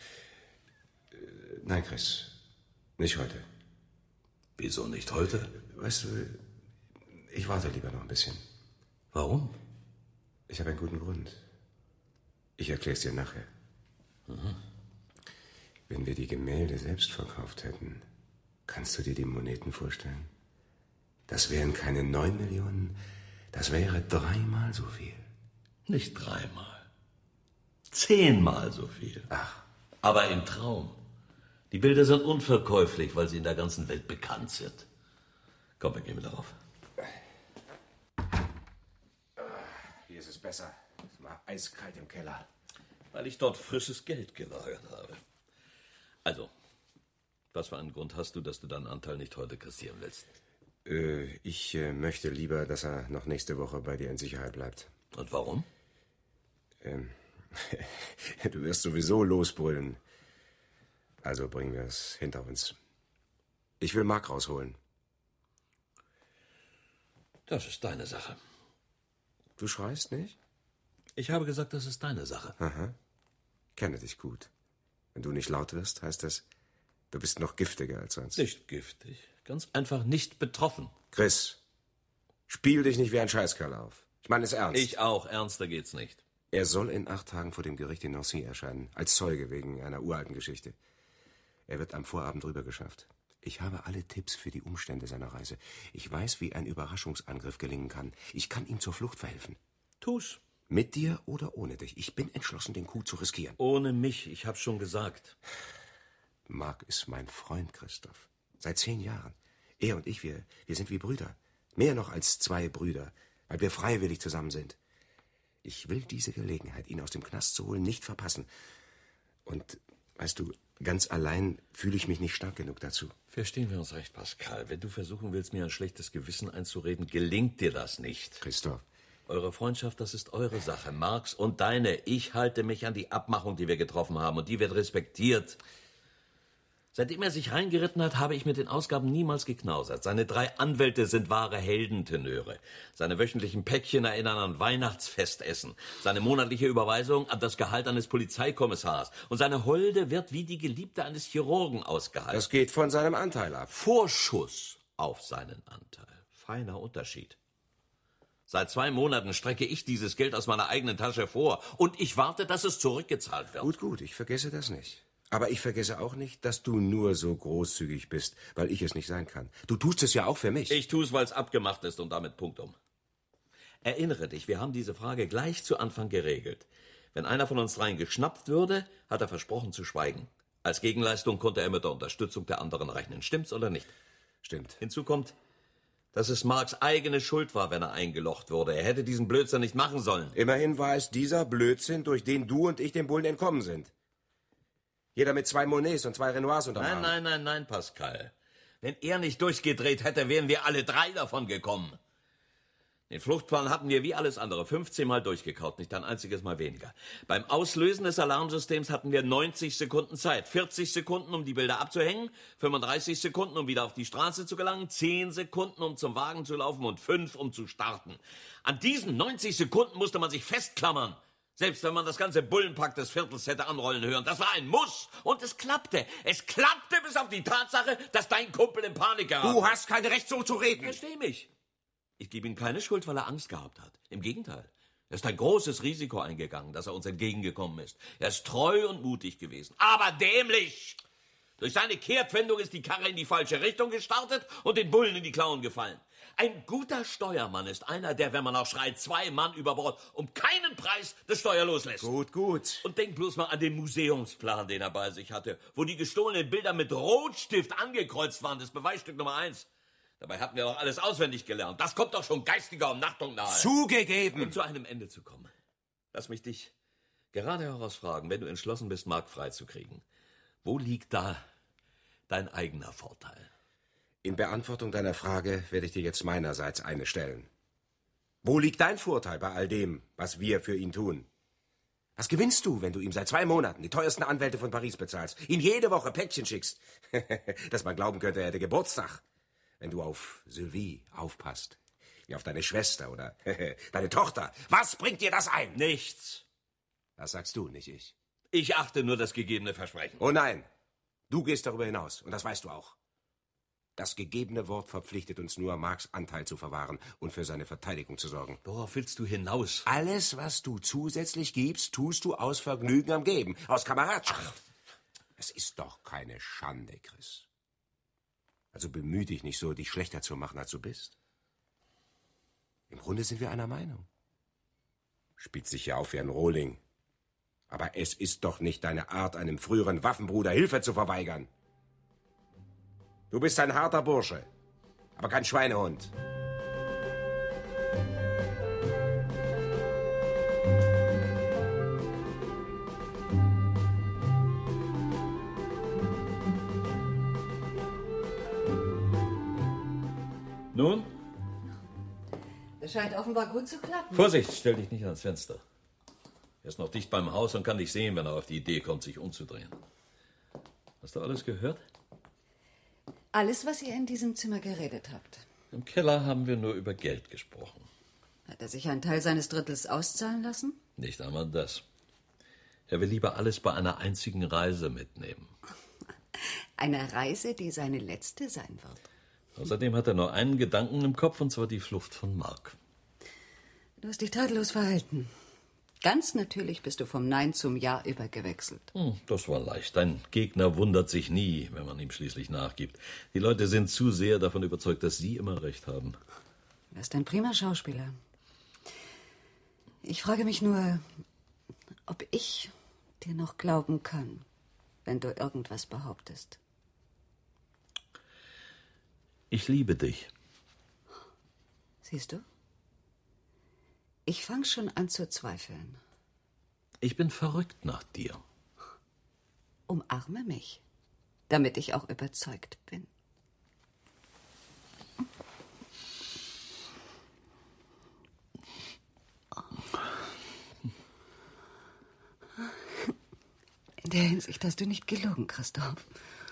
Nein, Chris. Nicht heute. Wieso nicht heute? Weißt du, ich warte lieber noch ein bisschen. Warum? Ich habe einen guten Grund. Ich erkläre es dir nachher. Wenn wir die Gemälde selbst verkauft hätten, kannst du dir die Moneten vorstellen? Das wären keine 9 Millionen, das wäre 3-mal so viel. Nicht 3-mal. 10-mal so viel. Ach. Aber im Traum. Die Bilder sind unverkäuflich, weil sie in der ganzen Welt bekannt sind. Komm, wir gehen wieder rauf. Hier ist es besser. Es war eiskalt im Keller. Weil ich dort frisches Geld gelagert habe. Also, was für einen Grund hast du, dass du deinen Anteil nicht heute kassieren willst? Ich möchte lieber, dass er noch nächste Woche bei dir in Sicherheit bleibt. Und warum? Du wirst sowieso losbrüllen. Also bringen wir es hinter uns. Ich will Mark rausholen. Das ist deine Sache. Du schreist nicht? Ich habe gesagt, das ist deine Sache. Aha. Ich kenne dich gut. Wenn du nicht laut wirst, heißt das, du bist noch giftiger als sonst. Nicht giftig. Ganz einfach nicht betroffen. Chris, spiel dich nicht wie ein Scheißkerl auf. Ich meine es ernst. Ich auch. Ernster geht's nicht. Er soll in 8 Tagen vor dem Gericht in Nancy erscheinen. Als Zeuge wegen einer uralten Geschichte. Er wird am Vorabend rübergeschafft. Ich habe alle Tipps für die Umstände seiner Reise. Ich weiß, wie ein Überraschungsangriff gelingen kann. Ich kann ihm zur Flucht verhelfen. Tu's. Mit dir oder ohne dich. Ich bin entschlossen, den Coup zu riskieren. Ohne mich, ich hab's schon gesagt. Mark ist mein Freund, Christoph. Seit 10 Jahren. Er und ich, wir sind wie Brüder. Mehr noch als 2 Brüder, weil wir freiwillig zusammen sind. Ich will diese Gelegenheit, ihn aus dem Knast zu holen, nicht verpassen. Und, weißt du, ganz allein fühle ich mich nicht stark genug dazu. Verstehen wir uns recht, Pascal. Wenn du versuchen willst, mir ein schlechtes Gewissen einzureden, gelingt dir das nicht. Christoph. Eure Freundschaft, das ist eure Sache, Marks und deine. Ich halte mich an die Abmachung, die wir getroffen haben, und die wird respektiert. Seitdem er sich reingeritten hat, habe ich mit den Ausgaben niemals geknausert. Seine 3 Anwälte sind wahre Heldentenöre. Seine wöchentlichen Päckchen erinnern an Weihnachtsfestessen. Seine monatliche Überweisung an das Gehalt eines Polizeikommissars. Und seine Holde wird wie die Geliebte eines Chirurgen ausgehalten. Das geht von seinem Anteil ab. Vorschuss auf seinen Anteil. Feiner Unterschied. Seit 2 Monaten strecke ich dieses Geld aus meiner eigenen Tasche vor. Und ich warte, dass es zurückgezahlt wird. Gut, ich vergesse das nicht. Aber ich vergesse auch nicht, dass du nur so großzügig bist, weil ich es nicht sein kann. Du tust es ja auch für mich. Ich tue es, weil es abgemacht ist und damit punktum. Erinnere dich, wir haben diese Frage gleich zu Anfang geregelt. Wenn einer von uns 3 geschnappt würde, hat er versprochen zu schweigen. Als Gegenleistung konnte er mit der Unterstützung der anderen rechnen. Stimmt's oder nicht? Stimmt. Hinzu kommt, dass es Marks eigene Schuld war, wenn er eingelocht wurde. Er hätte diesen Blödsinn nicht machen sollen. Immerhin war es dieser Blödsinn, durch den du und ich dem Bullen entkommen sind. Jeder mit 2 Monets und 2 Renoirs unterm Arm. Nein, Pascal. Wenn er nicht durchgedreht hätte, wären wir alle 3 davon gekommen. Den Fluchtplan hatten wir wie alles andere 15 Mal durchgekaut, nicht ein einziges Mal weniger. Beim Auslösen des Alarmsystems hatten wir 90 Sekunden Zeit. 40 Sekunden, um die Bilder abzuhängen, 35 Sekunden, um wieder auf die Straße zu gelangen, 10 Sekunden, um zum Wagen zu laufen und 5, um zu starten. An diesen 90 Sekunden musste man sich festklammern. Selbst wenn man das ganze Bullenpack des Viertels hätte anrollen hören. Das war ein Muss. Und es klappte. Es klappte bis auf die Tatsache, dass dein Kumpel in Panik geraten. Du hast kein Recht, so zu reden. Versteh mich. Ich gebe ihm keine Schuld, weil er Angst gehabt hat. Im Gegenteil. Er ist ein großes Risiko eingegangen, dass er uns entgegengekommen ist. Er ist treu und mutig gewesen. Aber dämlich! Durch seine Kehrtwendung ist die Karre in die falsche Richtung gestartet und den Bullen in die Klauen gefallen. Ein guter Steuermann ist einer, der, wenn man auch schreit, 2 Mann über Bord um keinen Preis das Steuer loslässt. Gut. Und denk bloß mal an den Museumsplan, den er bei sich hatte, wo die gestohlenen Bilder mit Rotstift angekreuzt waren, das Beweisstück Nummer 1. Dabei hatten wir doch alles auswendig gelernt. Das kommt doch schon geistiger Umnachtung nahe. Zugegeben! Um zu einem Ende zu kommen. Lass mich dich gerade herausfragen, wenn du entschlossen bist, Mark freizukriegen. Wo liegt da dein eigener Vorteil? In Beantwortung deiner Frage werde ich dir jetzt meinerseits eine stellen. Wo liegt dein Vorteil bei all dem, was wir für ihn tun? Was gewinnst du, wenn du ihm seit 2 Monaten die teuersten Anwälte von Paris bezahlst, ihm jede Woche Päckchen schickst, dass man glauben könnte, er hätte Geburtstag? Wenn du auf Sylvie aufpasst, wie auf deine Schwester oder deine Tochter, was bringt dir das ein? Nichts. Das sagst du, nicht ich. Ich achte nur das gegebene Versprechen. Oh nein, du gehst darüber hinaus und das weißt du auch. Das gegebene Wort verpflichtet uns nur, Marks Anteil zu verwahren und für seine Verteidigung zu sorgen. Worauf willst du hinaus? Alles, was du zusätzlich gibst, tust du aus Vergnügen am Geben, aus Kameradschaft. Es ist doch keine Schande, Chris. Also bemühe dich nicht so, dich schlechter zu machen, als du bist. Im Grunde sind wir einer Meinung. Spielt sich ja auf wie ein Rohling. Aber es ist doch nicht deine Art, einem früheren Waffenbruder Hilfe zu verweigern. Du bist ein harter Bursche, aber kein Schweinehund. Nun? Das scheint offenbar gut zu klappen. Vorsicht, stell dich nicht ans Fenster. Er ist noch dicht beim Haus und kann dich sehen, wenn er auf die Idee kommt, sich umzudrehen. Hast du alles gehört? Alles, was ihr in diesem Zimmer geredet habt. Im Keller haben wir nur über Geld gesprochen. Hat er sich einen Teil seines Drittels auszahlen lassen? Nicht einmal das. Er will lieber alles bei einer einzigen Reise mitnehmen. Eine Reise, die seine letzte sein wird. Außerdem hat er nur einen Gedanken im Kopf, und zwar die Flucht von Mark. Du hast dich tadellos verhalten. Ganz natürlich bist du vom Nein zum Ja übergewechselt. Das war leicht. Dein Gegner wundert sich nie, wenn man ihm schließlich nachgibt. Die Leute sind zu sehr davon überzeugt, dass sie immer recht haben. Du bist ein prima Schauspieler. Ich frage mich nur, ob ich dir noch glauben kann, wenn du irgendwas behauptest. Ich liebe dich. Siehst du? Ich fange schon an zu zweifeln. Ich bin verrückt nach dir. Umarme mich, damit ich auch überzeugt bin. In der Hinsicht hast du nicht gelogen, Christoph.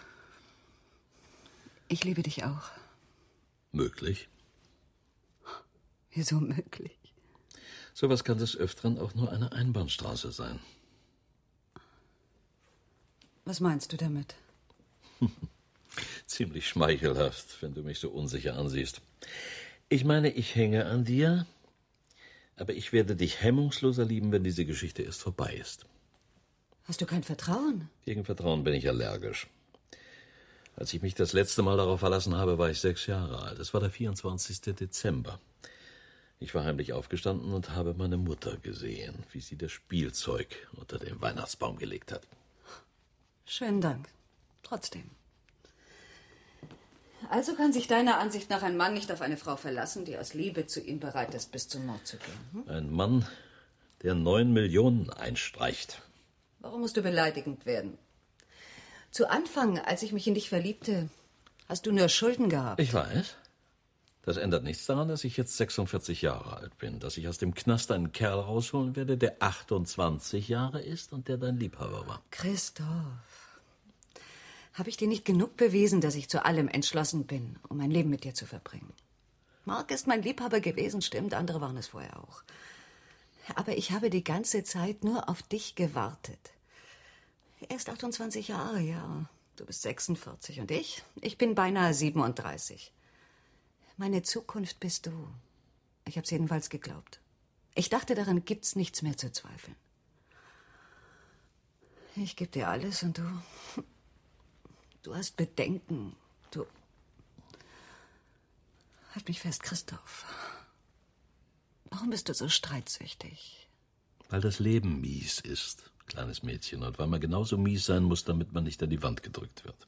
Ich liebe dich auch. Möglich. Wieso möglich? Sowas kann des Öfteren auch nur eine Einbahnstraße sein. Was meinst du damit? Ziemlich schmeichelhaft, wenn du mich so unsicher ansiehst. Ich meine, ich hänge an dir, aber ich werde dich hemmungsloser lieben, wenn diese Geschichte erst vorbei ist. Hast du kein Vertrauen? Gegen Vertrauen bin ich allergisch. Als ich mich das letzte Mal darauf verlassen habe, war ich 6 Jahre alt. Es war der 24. Dezember. Ich war heimlich aufgestanden und habe meine Mutter gesehen, wie sie das Spielzeug unter den Weihnachtsbaum gelegt hat. Schönen Dank. Trotzdem. Also kann sich deiner Ansicht nach ein Mann nicht auf eine Frau verlassen, die aus Liebe zu ihm bereit ist, bis zum Mord zu gehen. Ein Mann, der 9 Millionen einstreicht. Warum musst du beleidigend werden? Zu Anfang, als ich mich in dich verliebte, hast du nur Schulden gehabt. Ich weiß. Das ändert nichts daran, dass ich jetzt 46 Jahre alt bin, dass ich aus dem Knast einen Kerl rausholen werde, der 28 Jahre ist und der dein Liebhaber war. Christoph, habe ich dir nicht genug bewiesen, dass ich zu allem entschlossen bin, um mein Leben mit dir zu verbringen? Mark ist mein Liebhaber gewesen, stimmt, andere waren es vorher auch. Aber ich habe die ganze Zeit nur auf dich gewartet. Er ist 28 Jahre, ja. Du bist 46 und ich bin beinahe 37. Meine Zukunft bist du. Ich habe es jedenfalls geglaubt. Ich dachte, daran gibt's nichts mehr zu zweifeln. Ich gebe dir alles und du hast Bedenken. Du... Halt mich fest, Christoph. Warum bist du so streitsüchtig? Weil das Leben mies ist, kleines Mädchen, und weil man genauso mies sein muss, damit man nicht an die Wand gedrückt wird.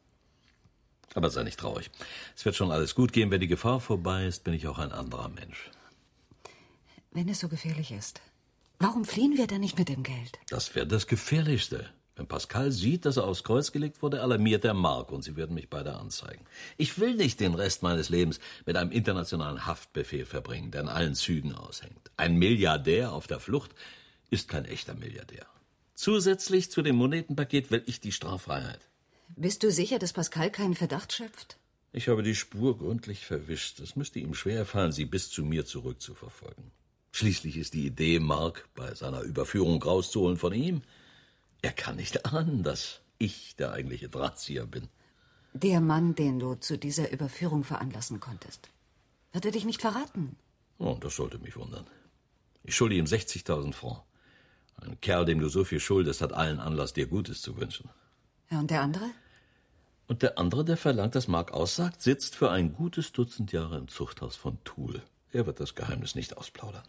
Aber sei nicht traurig. Es wird schon alles gut gehen. Wenn die Gefahr vorbei ist, bin ich auch ein anderer Mensch. Wenn es so gefährlich ist, warum fliehen wir dann nicht mit dem Geld? Das wäre das Gefährlichste. Wenn Pascal sieht, dass er aufs Kreuz gelegt wurde, alarmiert er Mark und sie werden mich beide anzeigen. Ich will nicht den Rest meines Lebens mit einem internationalen Haftbefehl verbringen, der an allen Zügen aushängt. Ein Milliardär auf der Flucht ist kein echter Milliardär. Zusätzlich zu dem Monetenpaket will ich die Straffreiheit. Bist du sicher, dass Pascal keinen Verdacht schöpft? Ich habe die Spur gründlich verwischt. Es müsste ihm schwerfallen, sie bis zu mir zurückzuverfolgen. Schließlich ist die Idee, Mark bei seiner Überführung rauszuholen, von ihm. Er kann nicht ahnen, dass ich der eigentliche Drahtzieher bin. Der Mann, den du zu dieser Überführung veranlassen konntest, wird er dich nicht verraten? Oh, das sollte mich wundern. Ich schulde ihm 60.000 Francs. Ein Kerl, dem du so viel schuldest, hat allen Anlass, dir Gutes zu wünschen. Ja, und der andere? Und der andere, der verlangt, dass Mark aussagt, sitzt für ein gutes Dutzend Jahre im Zuchthaus von Toul. Er wird das Geheimnis nicht ausplaudern.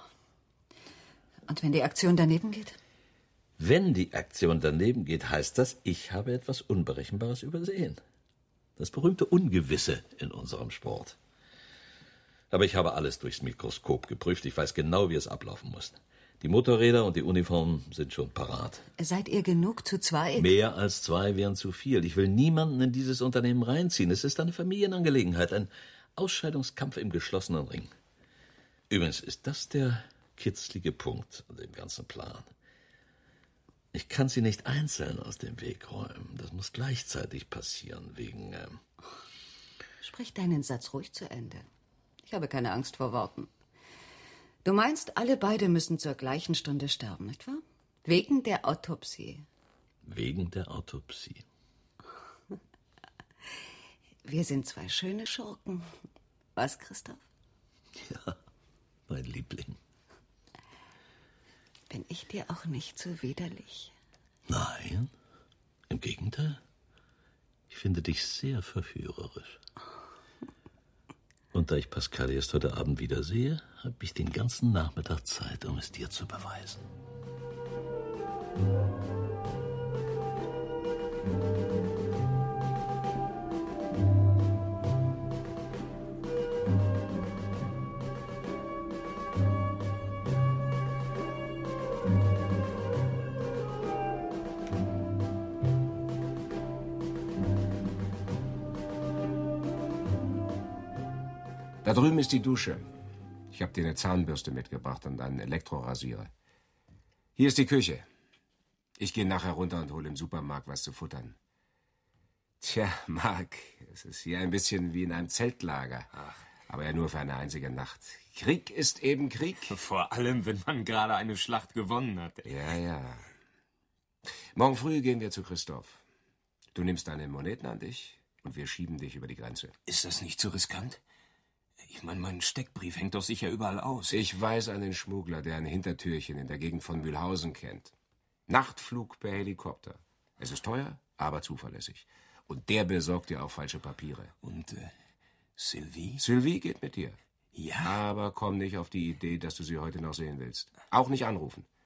Und wenn die Aktion daneben geht? Wenn die Aktion daneben geht, heißt das, ich habe etwas Unberechenbares übersehen. Das berühmte Ungewisse in unserem Sport. Aber ich habe alles durchs Mikroskop geprüft. Ich weiß genau, wie es ablaufen muss. Die Motorräder und die Uniformen sind schon parat. Seid ihr genug zu zweit? Mehr als 2 wären zu viel. Ich will niemanden in dieses Unternehmen reinziehen. Es ist eine Familienangelegenheit, ein Ausscheidungskampf im geschlossenen Ring. Übrigens ist das der kitzlige Punkt an dem ganzen Plan. Ich kann sie nicht einzeln aus dem Weg räumen. Das muss gleichzeitig passieren, wegen... Sprich deinen Satz ruhig zu Ende. Ich habe keine Angst vor Worten. Du meinst, alle beide müssen zur gleichen Stunde sterben, nicht wahr? Wegen der Autopsie. Wegen der Autopsie. Wir sind 2 schöne Schurken. Was, Christoph? Ja, mein Liebling. Bin ich dir auch nicht so widerlich? Nein, im Gegenteil. Ich finde dich sehr verführerisch. Und da ich Pascal erst heute Abend wiedersehe, habe ich den ganzen Nachmittag Zeit, um es dir zu beweisen. Da drüben ist die Dusche. Ich habe dir eine Zahnbürste mitgebracht und einen Elektrorasierer. Hier ist die Küche. Ich gehe nachher runter und hole im Supermarkt was zu futtern. Tja, Mark, es ist hier ein bisschen wie in einem Zeltlager. Aber ja nur für eine einzige Nacht. Krieg ist eben Krieg. Vor allem, wenn man gerade eine Schlacht gewonnen hat. Ja, ja. Morgen früh gehen wir zu Christoph. Du nimmst deine Moneten an dich und wir schieben dich über die Grenze. Ist das nicht zu riskant? Ich meine, mein Steckbrief hängt doch sicher überall aus. Ich weiß einen Schmuggler, der ein Hintertürchen in der Gegend von Mühlhausen kennt. Nachtflug per Helikopter. Es ist teuer, aber zuverlässig. Und der besorgt dir auch falsche Papiere. Und Sylvie? Sylvie geht mit dir. Ja. Aber komm nicht auf die Idee, dass du sie heute noch sehen willst. Auch nicht anrufen.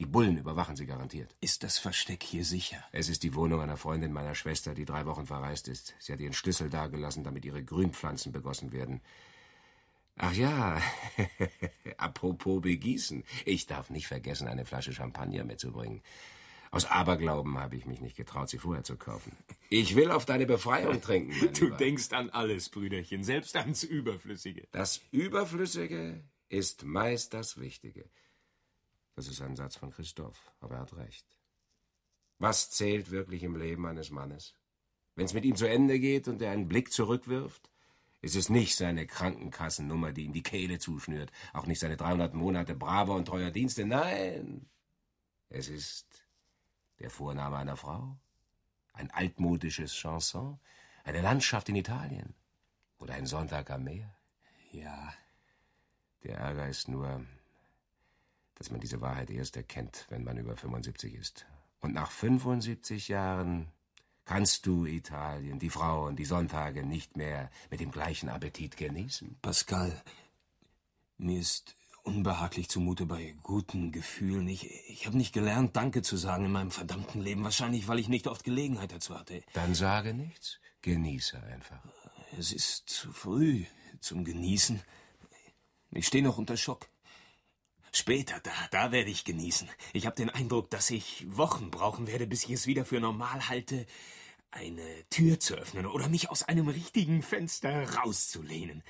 Die Bullen überwachen sie garantiert. Ist das Versteck hier sicher? Es ist die Wohnung einer Freundin meiner Schwester, die 3 Wochen verreist ist. Sie hat ihren Schlüssel dagelassen, damit ihre Grünpflanzen begossen werden. Ach ja, apropos begießen. Ich darf nicht vergessen, eine Flasche Champagner mitzubringen. Aus Aberglauben habe ich mich nicht getraut, sie vorher zu kaufen. Ich will auf deine Befreiung trinken, mein Du Lieber. denkst an alles, Brüderchen, selbst ans Überflüssige. Das Überflüssige ist meist das Wichtige. Das ist ein Satz von Christoph, aber er hat recht. Was zählt wirklich im Leben eines Mannes? Wenn es mit ihm zu Ende geht und er einen Blick zurückwirft, ist es nicht seine Krankenkassennummer, die ihm die Kehle zuschnürt, auch nicht seine 300 Monate braver und treuer Dienste, nein, es ist der Vorname einer Frau, ein altmodisches Chanson, eine Landschaft in Italien oder ein Sonntag am Meer. Ja. Der Ärger ist nur, dass man diese Wahrheit erst erkennt, wenn man über 75 ist. Und nach 75 Jahren kannst du Italien, die Frauen, die Sonntage nicht mehr mit dem gleichen Appetit genießen. Pascal, mir ist unbehaglich zumute bei guten Gefühlen. Ich habe nicht gelernt, Danke zu sagen in meinem verdammten Leben. Wahrscheinlich, weil ich nicht oft Gelegenheit dazu hatte. Dann sage nichts. Genieße einfach. Es ist zu früh zum Genießen. Ich stehe noch unter Schock. Später, da werde ich genießen. Ich habe den Eindruck, dass ich Wochen brauchen werde, bis ich es wieder für normal halte, eine Tür zu öffnen oder mich aus einem richtigen Fenster rauszulehnen.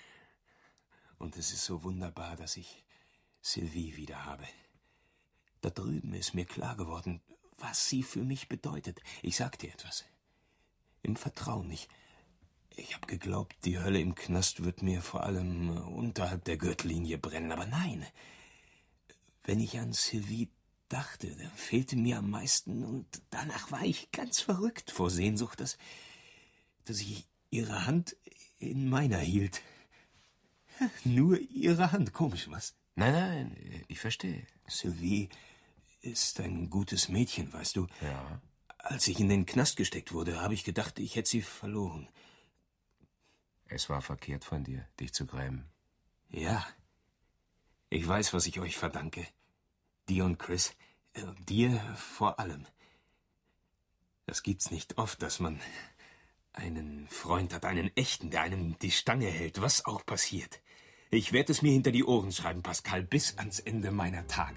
Und es ist so wunderbar, dass ich Sylvie wieder habe. Da drüben ist mir klar geworden, was sie für mich bedeutet. Ich sag dir etwas. Im Vertrauen. Ich habe geglaubt, die Hölle im Knast wird mir vor allem unterhalb der Gürtellinie brennen. Aber nein. Wenn ich an Sylvie dachte, da fehlte mir am meisten. Und danach war ich ganz verrückt vor Sehnsucht, dass ich ihre Hand in meiner hielt. Nur ihre Hand, komisch, was? Nein, ich verstehe. Sylvie ist ein gutes Mädchen, weißt du. Ja. Als ich in den Knast gesteckt wurde, habe ich gedacht, ich hätte sie verloren. Es war verkehrt von dir, dich zu grämen. Ja. Ich weiß, was ich euch verdanke. Dir und Chris. Dir vor allem. Das gibt's nicht oft, dass man einen Freund hat, einen echten, der einem die Stange hält, was auch passiert. Ich werde es mir hinter die Ohren schreiben, Pascal, bis ans Ende meiner Tage.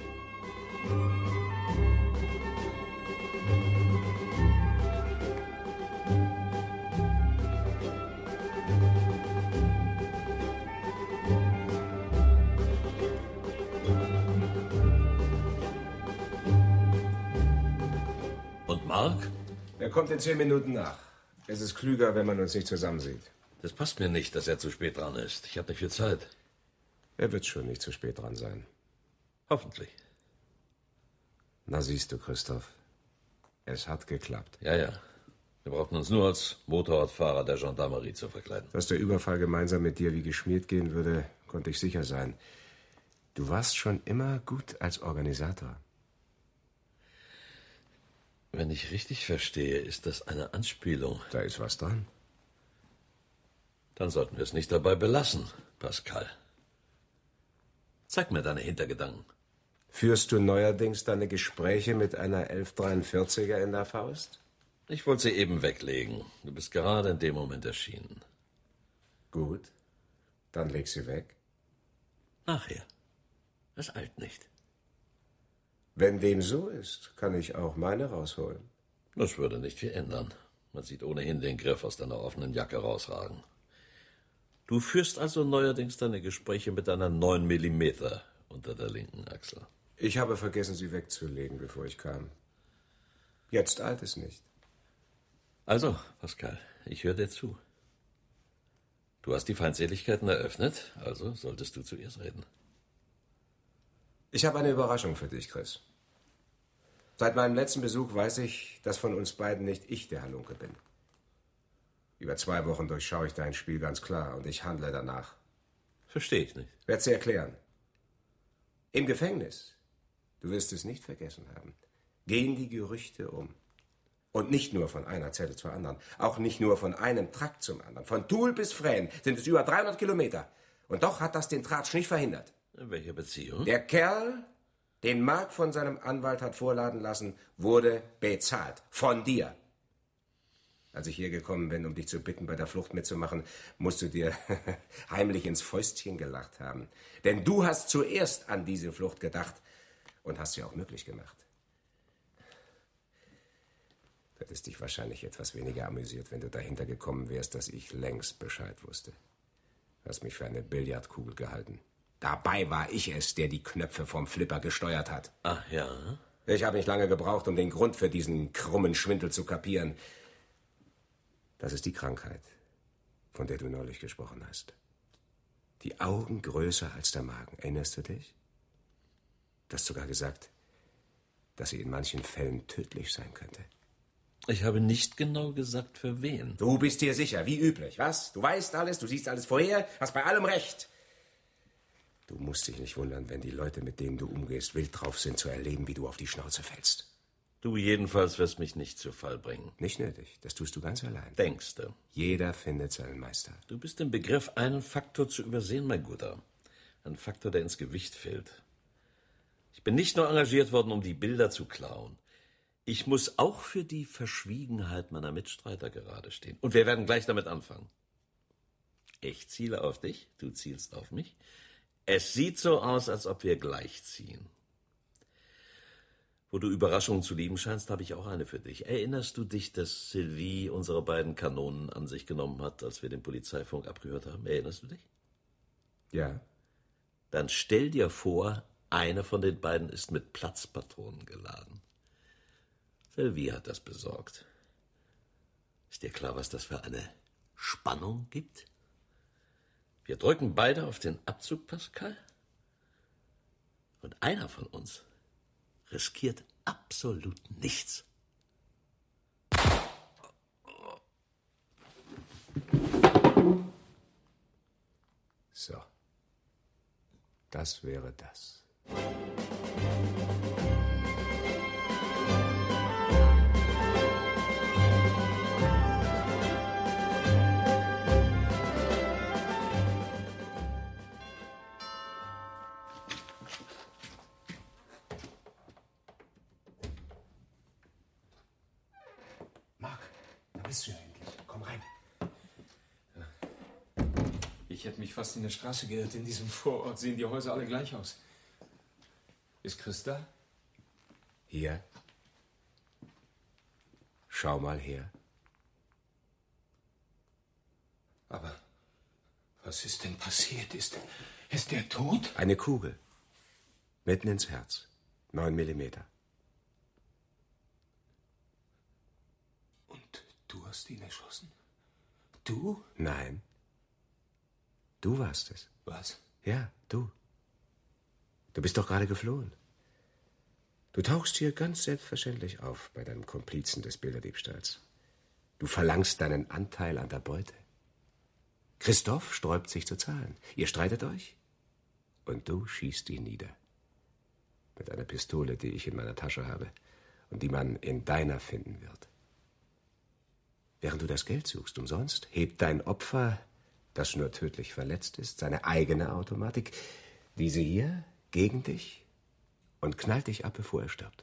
Und Mark? Er kommt in 10 Minuten nach. Es ist klüger, wenn man uns nicht zusammen sieht. Das passt mir nicht, dass er zu spät dran ist. Ich habe nicht viel Zeit. Er wird schon nicht zu spät dran sein. Hoffentlich. Na siehst du, Christoph. Es hat geklappt. Ja. Wir brauchten uns nur als Motorradfahrer der Gendarmerie zu verkleiden. Dass der Überfall gemeinsam mit dir wie geschmiert gehen würde, konnte ich sicher sein. Du warst schon immer gut als Organisator. Wenn ich richtig verstehe, ist das eine Anspielung. Da ist was dran. Dann sollten wir es nicht dabei belassen, Pascal. Zeig mir deine Hintergedanken. Führst du neuerdings deine Gespräche mit einer 1143er in der Faust? Ich wollte sie eben weglegen. Du bist gerade in dem Moment erschienen. Gut, dann leg sie weg. Nachher. Es eilt nicht. Wenn dem so ist, kann ich auch meine rausholen. Das würde nicht viel ändern. Man sieht ohnehin den Griff aus deiner offenen Jacke rausragen. Du führst also neuerdings deine Gespräche mit einer 9 mm unter der linken Achsel. Ich habe vergessen, sie wegzulegen, bevor ich kam. Jetzt eilt es nicht. Also, Pascal, ich höre dir zu. Du hast die Feindseligkeiten eröffnet, also solltest du zuerst reden. Ich habe eine Überraschung für dich, Chris. Seit meinem letzten Besuch weiß ich, dass von uns beiden nicht ich der Halunke bin. Über 2 Wochen durchschaue ich dein Spiel ganz klar und ich handle danach. Verstehe ich nicht. Werde sie erklären. Im Gefängnis, du wirst es nicht vergessen haben, gehen die Gerüchte um. Und nicht nur von einer Zelle zur anderen, auch nicht nur von einem Trakt zum anderen. Von Toul bis Fresnes sind es über 300 Kilometer. Und doch hat das den Tratsch nicht verhindert. In welcher Beziehung? Der Kerl den Mark von seinem Anwalt hat vorladen lassen, wurde bezahlt. Von dir. Als ich hier gekommen bin, um dich zu bitten, bei der Flucht mitzumachen, musst du dir heimlich ins Fäustchen gelacht haben. Denn du hast zuerst an diese Flucht gedacht und hast sie auch möglich gemacht. Du hättest dich wahrscheinlich etwas weniger amüsiert, wenn du dahinter gekommen wärst, dass ich längst Bescheid wusste. Du hast mich für eine Billardkugel gehalten. Dabei war ich es, der die Knöpfe vom Flipper gesteuert hat. Ach ja? Ich habe nicht lange gebraucht, um den Grund für diesen krummen Schwindel zu kapieren. Das ist die Krankheit, von der du neulich gesprochen hast. Die Augen größer als der Magen. Erinnerst du dich? Du hast sogar gesagt, dass sie in manchen Fällen tödlich sein könnte. Ich habe nicht genau gesagt, für wen. Du bist dir sicher, wie üblich, was? Du weißt alles, du siehst alles vorher, hast bei allem recht. Du musst dich nicht wundern, wenn die Leute, mit denen du umgehst, wild drauf sind, zu erleben, wie du auf die Schnauze fällst. Du jedenfalls wirst mich nicht zu Fall bringen. Nicht nötig, das tust du ganz allein. Denkst du? Jeder findet seinen Meister. Du bist im Begriff, einen Faktor zu übersehen, mein Guter. Ein Faktor, der ins Gewicht fällt. Ich bin nicht nur engagiert worden, um die Bilder zu klauen. Ich muss auch für die Verschwiegenheit meiner Mitstreiter gerade stehen. Und wir werden gleich damit anfangen. Ich ziele auf dich, du zielst auf mich. Es sieht so aus, als ob wir gleich ziehen. Wo du Überraschungen zu lieben scheinst, habe ich auch eine für dich. Erinnerst du dich, dass Sylvie unsere beiden Kanonen an sich genommen hat, als wir den Polizeifunk abgehört haben? Erinnerst du dich? Ja. Dann stell dir vor, eine von den beiden ist mit Platzpatronen geladen. Sylvie hat das besorgt. Ist dir klar, was das für eine Spannung gibt? Wir drücken beide auf den Abzug, Pascal. Und einer von uns riskiert absolut nichts. So. Das wäre das. Bist du ja endlich. Komm rein. Ich hätte mich fast in der Straße geirrt. In diesem Vorort sehen die Häuser alle gleich aus. Ist Chris da? Hier. Schau mal her. Aber was ist denn passiert? Ist der tot? Eine Kugel. Mitten ins Herz. 9 Millimeter. Du hast ihn erschossen? Du? Nein. Du warst es. Was? Ja, du. Du bist doch gerade geflohen. Du tauchst hier ganz selbstverständlich auf bei deinem Komplizen des Bilderdiebstahls. Du verlangst deinen Anteil an der Beute. Christoph sträubt sich zu zahlen. Ihr streitet euch und du schießt ihn nieder. Mit einer Pistole, die ich in meiner Tasche habe und die man in deiner finden wird. Während du das Geld suchst, umsonst, hebt dein Opfer, das nur tödlich verletzt ist, seine eigene Automatik, diese hier, gegen dich und knallt dich ab, bevor er stirbt.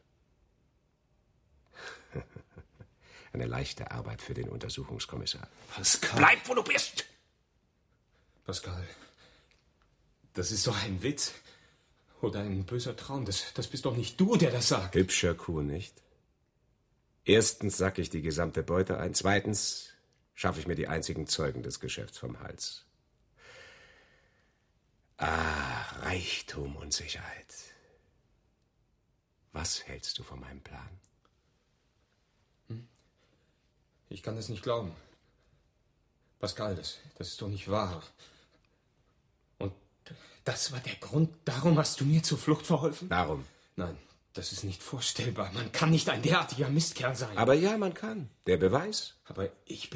Eine leichte Arbeit für den Untersuchungskommissar. Pascal. Bleib, wo du bist! Pascal, das ist doch ein Witz. Oder ein böser Traum. Das bist doch nicht du, der das sagt. Hübscher Kuh, nicht? Erstens sacke ich die gesamte Beute ein. Zweitens schaffe ich mir die einzigen Zeugen des Geschäfts vom Hals. Ah, Reichtum und Sicherheit. Was hältst du von meinem Plan? Ich kann das nicht glauben. Pascal, das ist doch nicht wahr. Und das war der Grund, darum hast du mir zur Flucht verholfen? Darum? Nein, das ist nicht vorstellbar. Man kann nicht ein derartiger Mistkerl sein. Aber ja, man kann. Der Beweis? Aber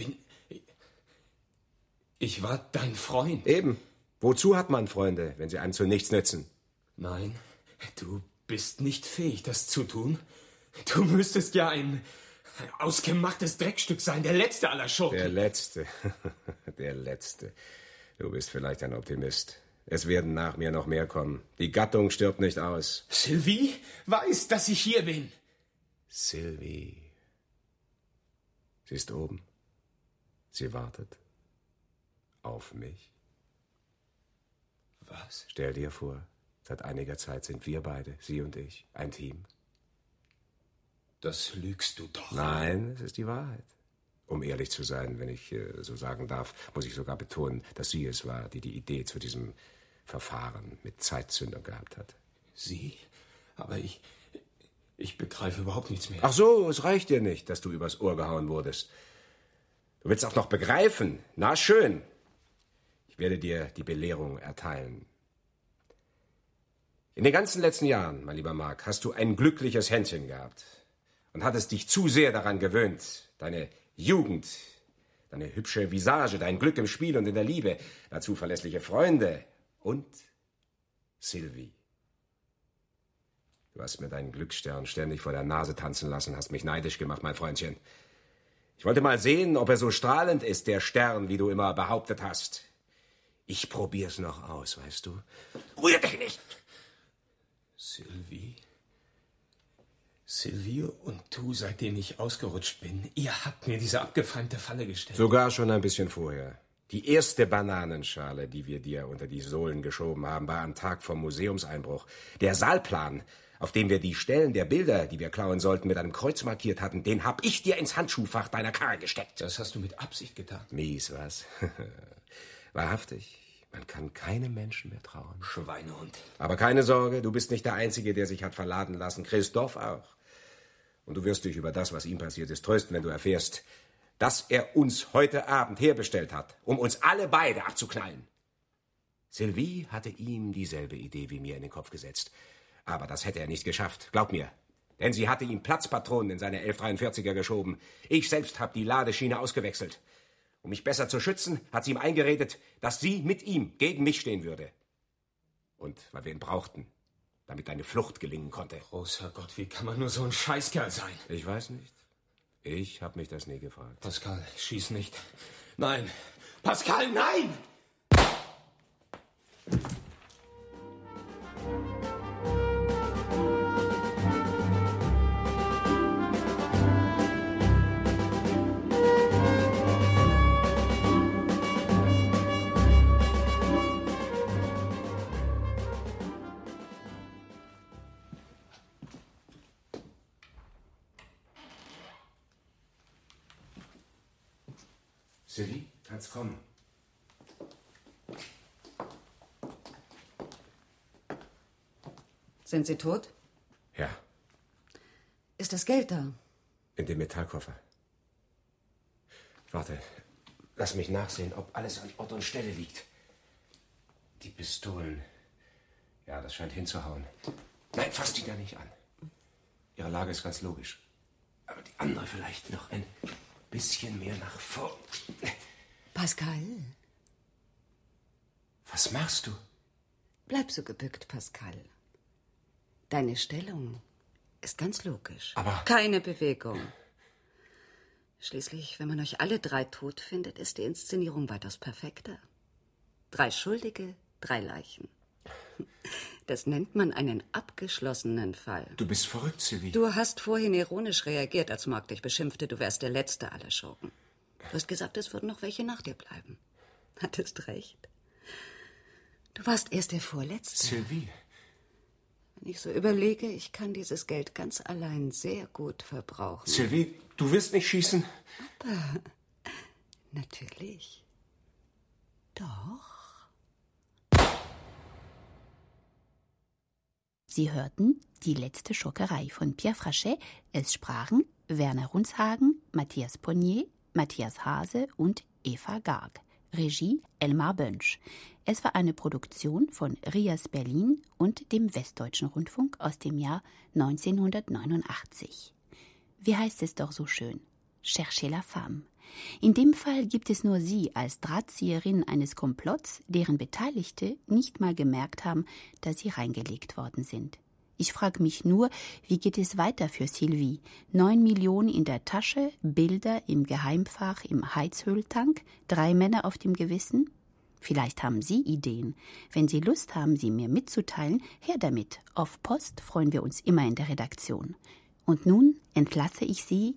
ich war dein Freund. Eben. Wozu hat man Freunde, wenn sie einem zu nichts nützen? Nein, du bist nicht fähig, das zu tun. Du müsstest ja ein ausgemachtes Dreckstück sein, der letzte aller Schurken. Der letzte. Der letzte. Du bist vielleicht ein Optimist. Es werden nach mir noch mehr kommen. Die Gattung stirbt nicht aus. Sylvie weiß, dass ich hier bin. Sylvie. Sie ist oben. Sie wartet. Auf mich. Was? Stell dir vor, seit einiger Zeit sind wir beide, sie und ich, ein Team. Das lügst du doch. Nein, es ist die Wahrheit. Um ehrlich zu sein, wenn ich so sagen darf, muss ich sogar betonen, dass sie es war, die die Idee zu diesem Verfahren mit Zeitzündung gehabt hat. Sie? Aber ich begreife überhaupt nichts mehr. Ach so, es reicht dir nicht, dass du übers Ohr gehauen wurdest. Du willst auch noch begreifen? Na schön. Ich werde dir die Belehrung erteilen. In den ganzen letzten Jahren, mein lieber Mark, hast du ein glückliches Händchen gehabt und hattest dich zu sehr daran gewöhnt, deine Jugend, deine hübsche Visage, dein Glück im Spiel und in der Liebe, dazu verlässliche Freunde und Sylvie. Du hast mir deinen Glücksstern ständig vor der Nase tanzen lassen, hast mich neidisch gemacht, mein Freundchen. Ich wollte mal sehen, ob er so strahlend ist, der Stern, wie du immer behauptet hast. Ich probier's noch aus, weißt du? Rühr dich nicht! Sylvie und du, seitdem ich ausgerutscht bin, ihr habt mir diese abgefeimte Falle gestellt. Sogar schon ein bisschen vorher. Die erste Bananenschale, die wir dir unter die Sohlen geschoben haben, war am Tag vom Museumseinbruch. Der Saalplan, auf dem wir die Stellen der Bilder, die wir klauen sollten, mit einem Kreuz markiert hatten, den hab ich dir ins Handschuhfach deiner Karre gesteckt. Das hast du mit Absicht getan. Mies, was? Wahrhaftig. Man kann keinem Menschen mehr trauen. Schweinehund. Aber keine Sorge, du bist nicht der Einzige, der sich hat verladen lassen. Christoph auch. Und du wirst dich über das, was ihm passiert ist, trösten, wenn du erfährst, dass er uns heute Abend herbestellt hat, um uns alle beide abzuknallen. Sylvie hatte ihm dieselbe Idee wie mir in den Kopf gesetzt. Aber das hätte er nicht geschafft, glaub mir. Denn sie hatte ihm Platzpatronen in seine 1143er geschoben. Ich selbst habe die Ladeschiene ausgewechselt. Um mich besser zu schützen, hat sie ihm eingeredet, dass sie mit ihm gegen mich stehen würde. Und weil wir ihn brauchten, damit deine Flucht gelingen konnte. Großer Gott, wie kann man nur so ein Scheißkerl sein? Ich weiß nicht. Ich habe mich das nie gefragt. Pascal, schieß nicht. Nein. Pascal, nein! Sylvie, kannst kommen. Sind Sie tot? Ja, Ist das Geld da? in dem Metallkoffer. Warte, lass mich nachsehen, ob alles an Ort und Stelle liegt. Die Pistolen. Ja, das scheint hinzuhauen. Nein, fass die da nicht an. Ihre Lage ist ganz logisch. Aber die andere vielleicht noch ein bisschen mehr nach vorn. Pascal, Was machst du? bleib so gebückt, Pascal. Deine Stellung ist ganz logisch. Aber... Keine Bewegung. Schließlich, wenn man euch alle drei tot findet, ist die Inszenierung weitaus perfekter. 3 Schuldige, 3 Leichen. Das nennt man einen abgeschlossenen Fall. Du bist verrückt, Sylvie. Du hast vorhin ironisch reagiert, als Mark dich beschimpfte, du wärst der Letzte aller Schurken. Du hast gesagt, es würden noch welche nach dir bleiben. Hattest recht. Du warst erst der Vorletzte. Sylvie. Wenn ich so überlege, ich kann dieses Geld ganz allein sehr gut verbrauchen. Sylvie, du wirst nicht schießen? Aber natürlich. Doch. Sie hörten Die letzte Schurkerei von Pierre Frachet. Es sprachen Werner Runshagen, Matthias Ponnier, Matthias Hase und Eva Garg. Regie Elmar Bönsch. Es war eine Produktion von Rias Berlin und dem Westdeutschen Rundfunk aus dem Jahr 1989. Wie heißt es doch so schön? Cherchez la femme. In dem Fall gibt es nur sie als Drahtzieherin eines Komplotts, deren Beteiligte nicht mal gemerkt haben, dass sie reingelegt worden sind. Ich frage mich nur, wie geht es weiter für Sylvie? 9 Millionen in der Tasche, Bilder im Geheimfach im Heizöltank, 3 Männer auf dem Gewissen? Vielleicht haben Sie Ideen. Wenn Sie Lust haben, sie mir mitzuteilen, her damit. Auf Post freuen wir uns immer in der Redaktion. Und nun entlasse ich Sie